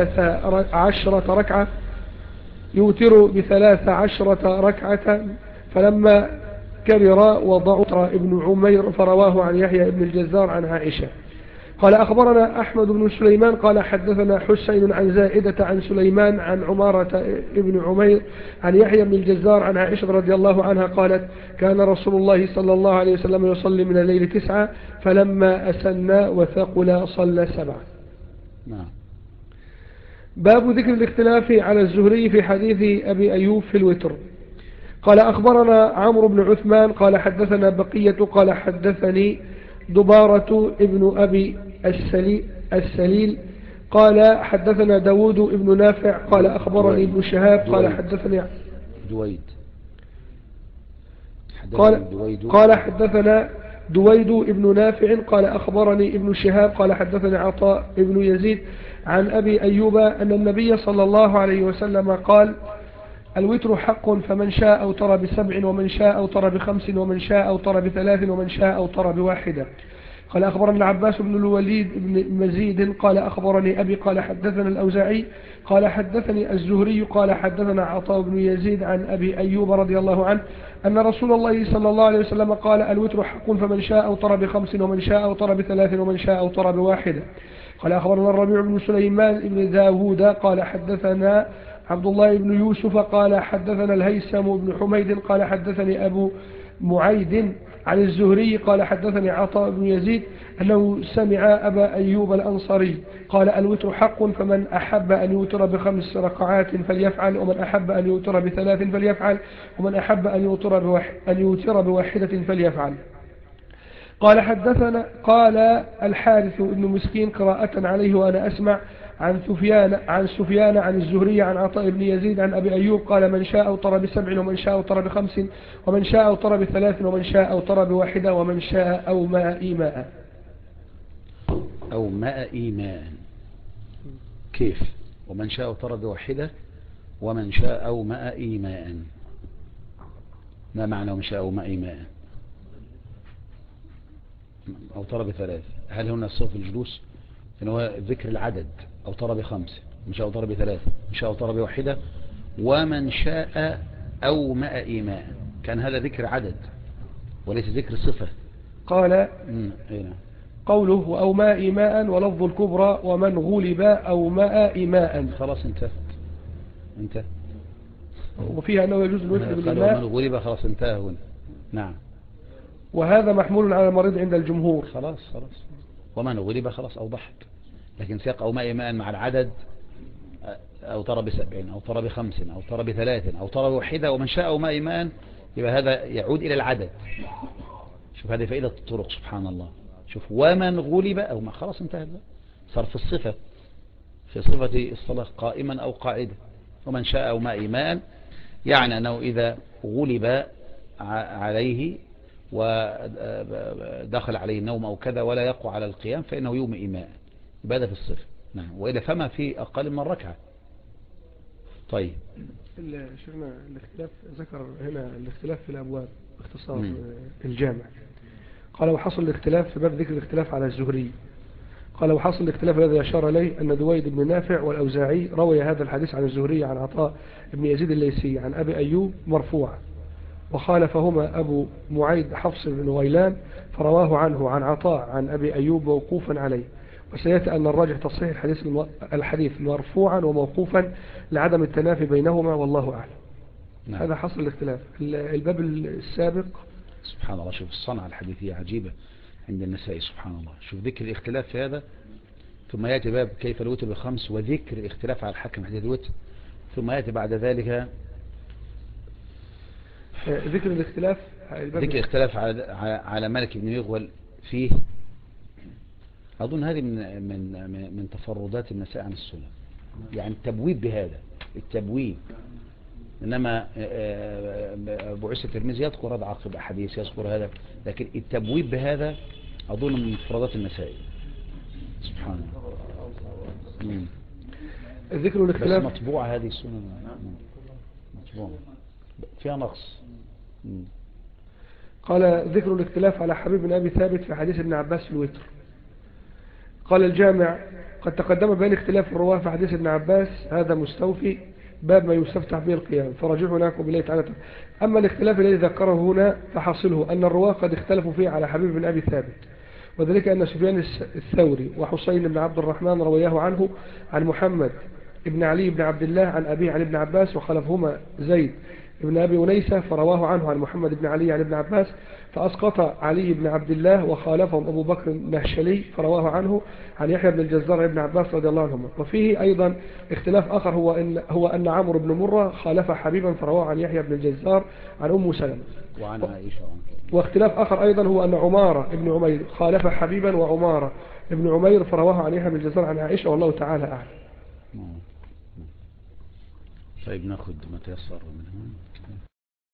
ب13 ركعة فلما كبر وضعت ابن عمير فرواه عن يحيى بن الجزار عن عائشة. قال أخبرنا أحمد بن سليمان قال حدثنا حسين عن زائدة عن سليمان عن عمارة ابن عمير عن يحيى بن الجزار عن عائشة رضي الله عنها قالت كان رسول الله صلى الله عليه وسلم يصلي من الليل 9 فلما أسنى وثقل صلى 7. نعم. باب ذكر الاختلاف على الزهري في حديث أبي أيوب في الوتر. قال أخبرنا عمرو بن عثمان قال حدثنا بقية قال حدثني دبارة ابن أبي السليل قال حدثنا داود ابن نافع قال أخبرني ابن شهاب قال حدثني قال حدثنا دويد ابن نافع قال أخبرني ابن شهاب قال حدثني عطاء ابن يزيد عن أبي أيوب أن النبي صلى الله عليه وسلم قال الوتر حق فمن شاء أوتر ب7 ومن شاء أوتر ب5 ومن شاء أوتر ب3 ومن شاء أوتر ب1. قال أخبرنا العباس بن الوليد بن مزيد قال أخبرني أبي قال حدثنا الأوزاعي قال حدثني الزهري قال حدثنا عطاء بن يزيد عن أبي أيوب رضي الله عنه أن رسول الله صلى الله عليه وسلم قال الوتر حق فمن شاء أوتر ب5 ومن شاء أوتر ب3 ومن شاء أوتر ب1. قال أخبرنا الربيع بن سليمان بن داود قال حدثنا عبد الله بن يوسف قال حدثنا الهيثم بن حميد قال حدثني أبو معيد عن الزهري قال حدثني عطاء بن يزيد أنه سمع أبا أيوب الأنصاري قال الوتر حق فمن أحب أن يوتر ب5 ركعات فليفعل ومن أحب أن يوتر ب3 فليفعل ومن أحب أن يوتر ب1 فليفعل. قال حدثنا قال الحارث بن مسكين قراءة عليه وأنا أسمع عن سفيان عن الزهري عن عطاء بن يزيد عن أبي أيوب قال من شاء أوتر ب7 ومن شاء أوتر ب5 ومن شاء أوتر ب3 ومن شاء أوتر ب1 ومن شاء أو ماء إيماء. كيف؟ ومن شاء أوتر ب1 ومن شاء أو ماء إيماء. ما معنى ومن شاء أو ماء إيماء؟ أوتر ب3 هل هنا الصف الجلوس إن هو ذكر العدد أوتر ب5 من شاء أوتر ب3 من شاء أوتر ب1 ومن شاء أو ماء إيماء كان هذا ذكر عدد وليس ذكر صفة. قال قوله أو ماء إيماء ولفظ الكبرى ومن غلب أو ماء إيماء. خلاص انتهى وفيها أنه يجوز الوتر بالماء ومن غلب خلاص انتهى هنا. نعم. وهذا محمول على المريض عند الجمهور. خلاص ومن غلب خلاص أوضحت. لكن سياق أو ماء إيماء مع العدد أوتر ب7 أوتر ب5 أوتر ب3 أوتر ب1 ومن شاء أو ماء إيماء يبقى هذا يعود إلى العدد. شوف هذه فائدة الطرق سبحان الله. شوف ومن غلب أو ما خلاص انتهى صار في الصفة في صفة الصلاة قائما أو قاعدة. ومن شاء أو ماء إيماء يعني أنه إذا غلب عليه ودخل عليه النوم أو كذا ولا يقوى على القيام فإنه يوم إيماء. يبقى هذا في الصفة. نعم، وإلا فما في أقل من ركعة. طيب شفنا الاختلاف، ذكر هنا الاختلاف في الأبواب باختصار الجامع. قال وحصل الاختلاف في باب ذكر الاختلاف على الزهري. قال وحصل الاختلاف الذي أشار إليه أن دويد بن نافع والأوزاعي روي هذا الحديث عن الزهري عن عطاء بن يزيد الليثي عن أبي أيوب مرفوعا، وخالفهما أبو معيد حفص بن غيلان فرواه عنه عن عطاء عن أبي أيوب موقوفا عليه. وسيأتي أن الراجح تصحيح الحديث مرفوعا وموقوفا لعدم التنافي بينهما والله أعلم. نعم. هذا حصل الاختلاف. الباب السابق سبحان الله، شوف الصنعة الحديثية عجيبة عند النسائي سبحان الله. شوف ذكر الاختلاف في هذا، ثم يأتي باب كيف الوتر بخمس وذكر الاختلاف على الحكم حديث الوتر، ثم يأتي بعد ذلك ذكر الاختلاف على مالك بن يغول فيه. أظن هذه من تفردات النساء عن السنة، يعني التبويب بهذا التبويب. إنما أبو عيسى الترمذي يذكر هذا عقب أحاديث يذكر هذا، لكن التبويب بهذا أظن من مفردات النساء سبحان الله. ذكر الاختلاف بس مطبوعة هذه السنة، مطبوعة فيها نقص. قال ذكر الاختلاف على حبيب بن أبي ثابت في حديث ابن عباس في الوتر. قال الجامع قد تقدم بين اختلاف الرواه في حديث ابن عباس، هذا مستوفي باب ما يستفتح به القيام، فرجعوا هناك بالله تعالى. أما الاختلاف الذي ذكره هنا فحصله أن الرواه قد اختلفوا فيه على حبيب بن أبي ثابت، وذلك أن سفيان الثوري وحسين بن عبد الرحمن روياه عنه عن محمد ابن علي بن عبد الله عن أبيه عن ابن عباس، وخلفهما زيد ابن أبي أنيسة فرواه عنه عن محمد بن علي عن ابن عباس، فأسقط علي بن عبد الله وخالفهم أبو بكر النهشلي فرواه عنه عن يحيى بن الجزار ابن عباس رضي الله عنهما. وفيه أيضا اختلاف آخر هو أن عمرو بن مرة خالف حبيبا فرواه عن يحيى بن الجزار عن أم سلمة وعن عائشة. واختلاف آخر أيضا هو أن عمارة ابن عمير خالف حبيبا وعمارة ابن عمير فرواه عن يحيى بن الجزار عن عائشة والله تعالى أعلم. طيب ناخذ ما تيسر منه.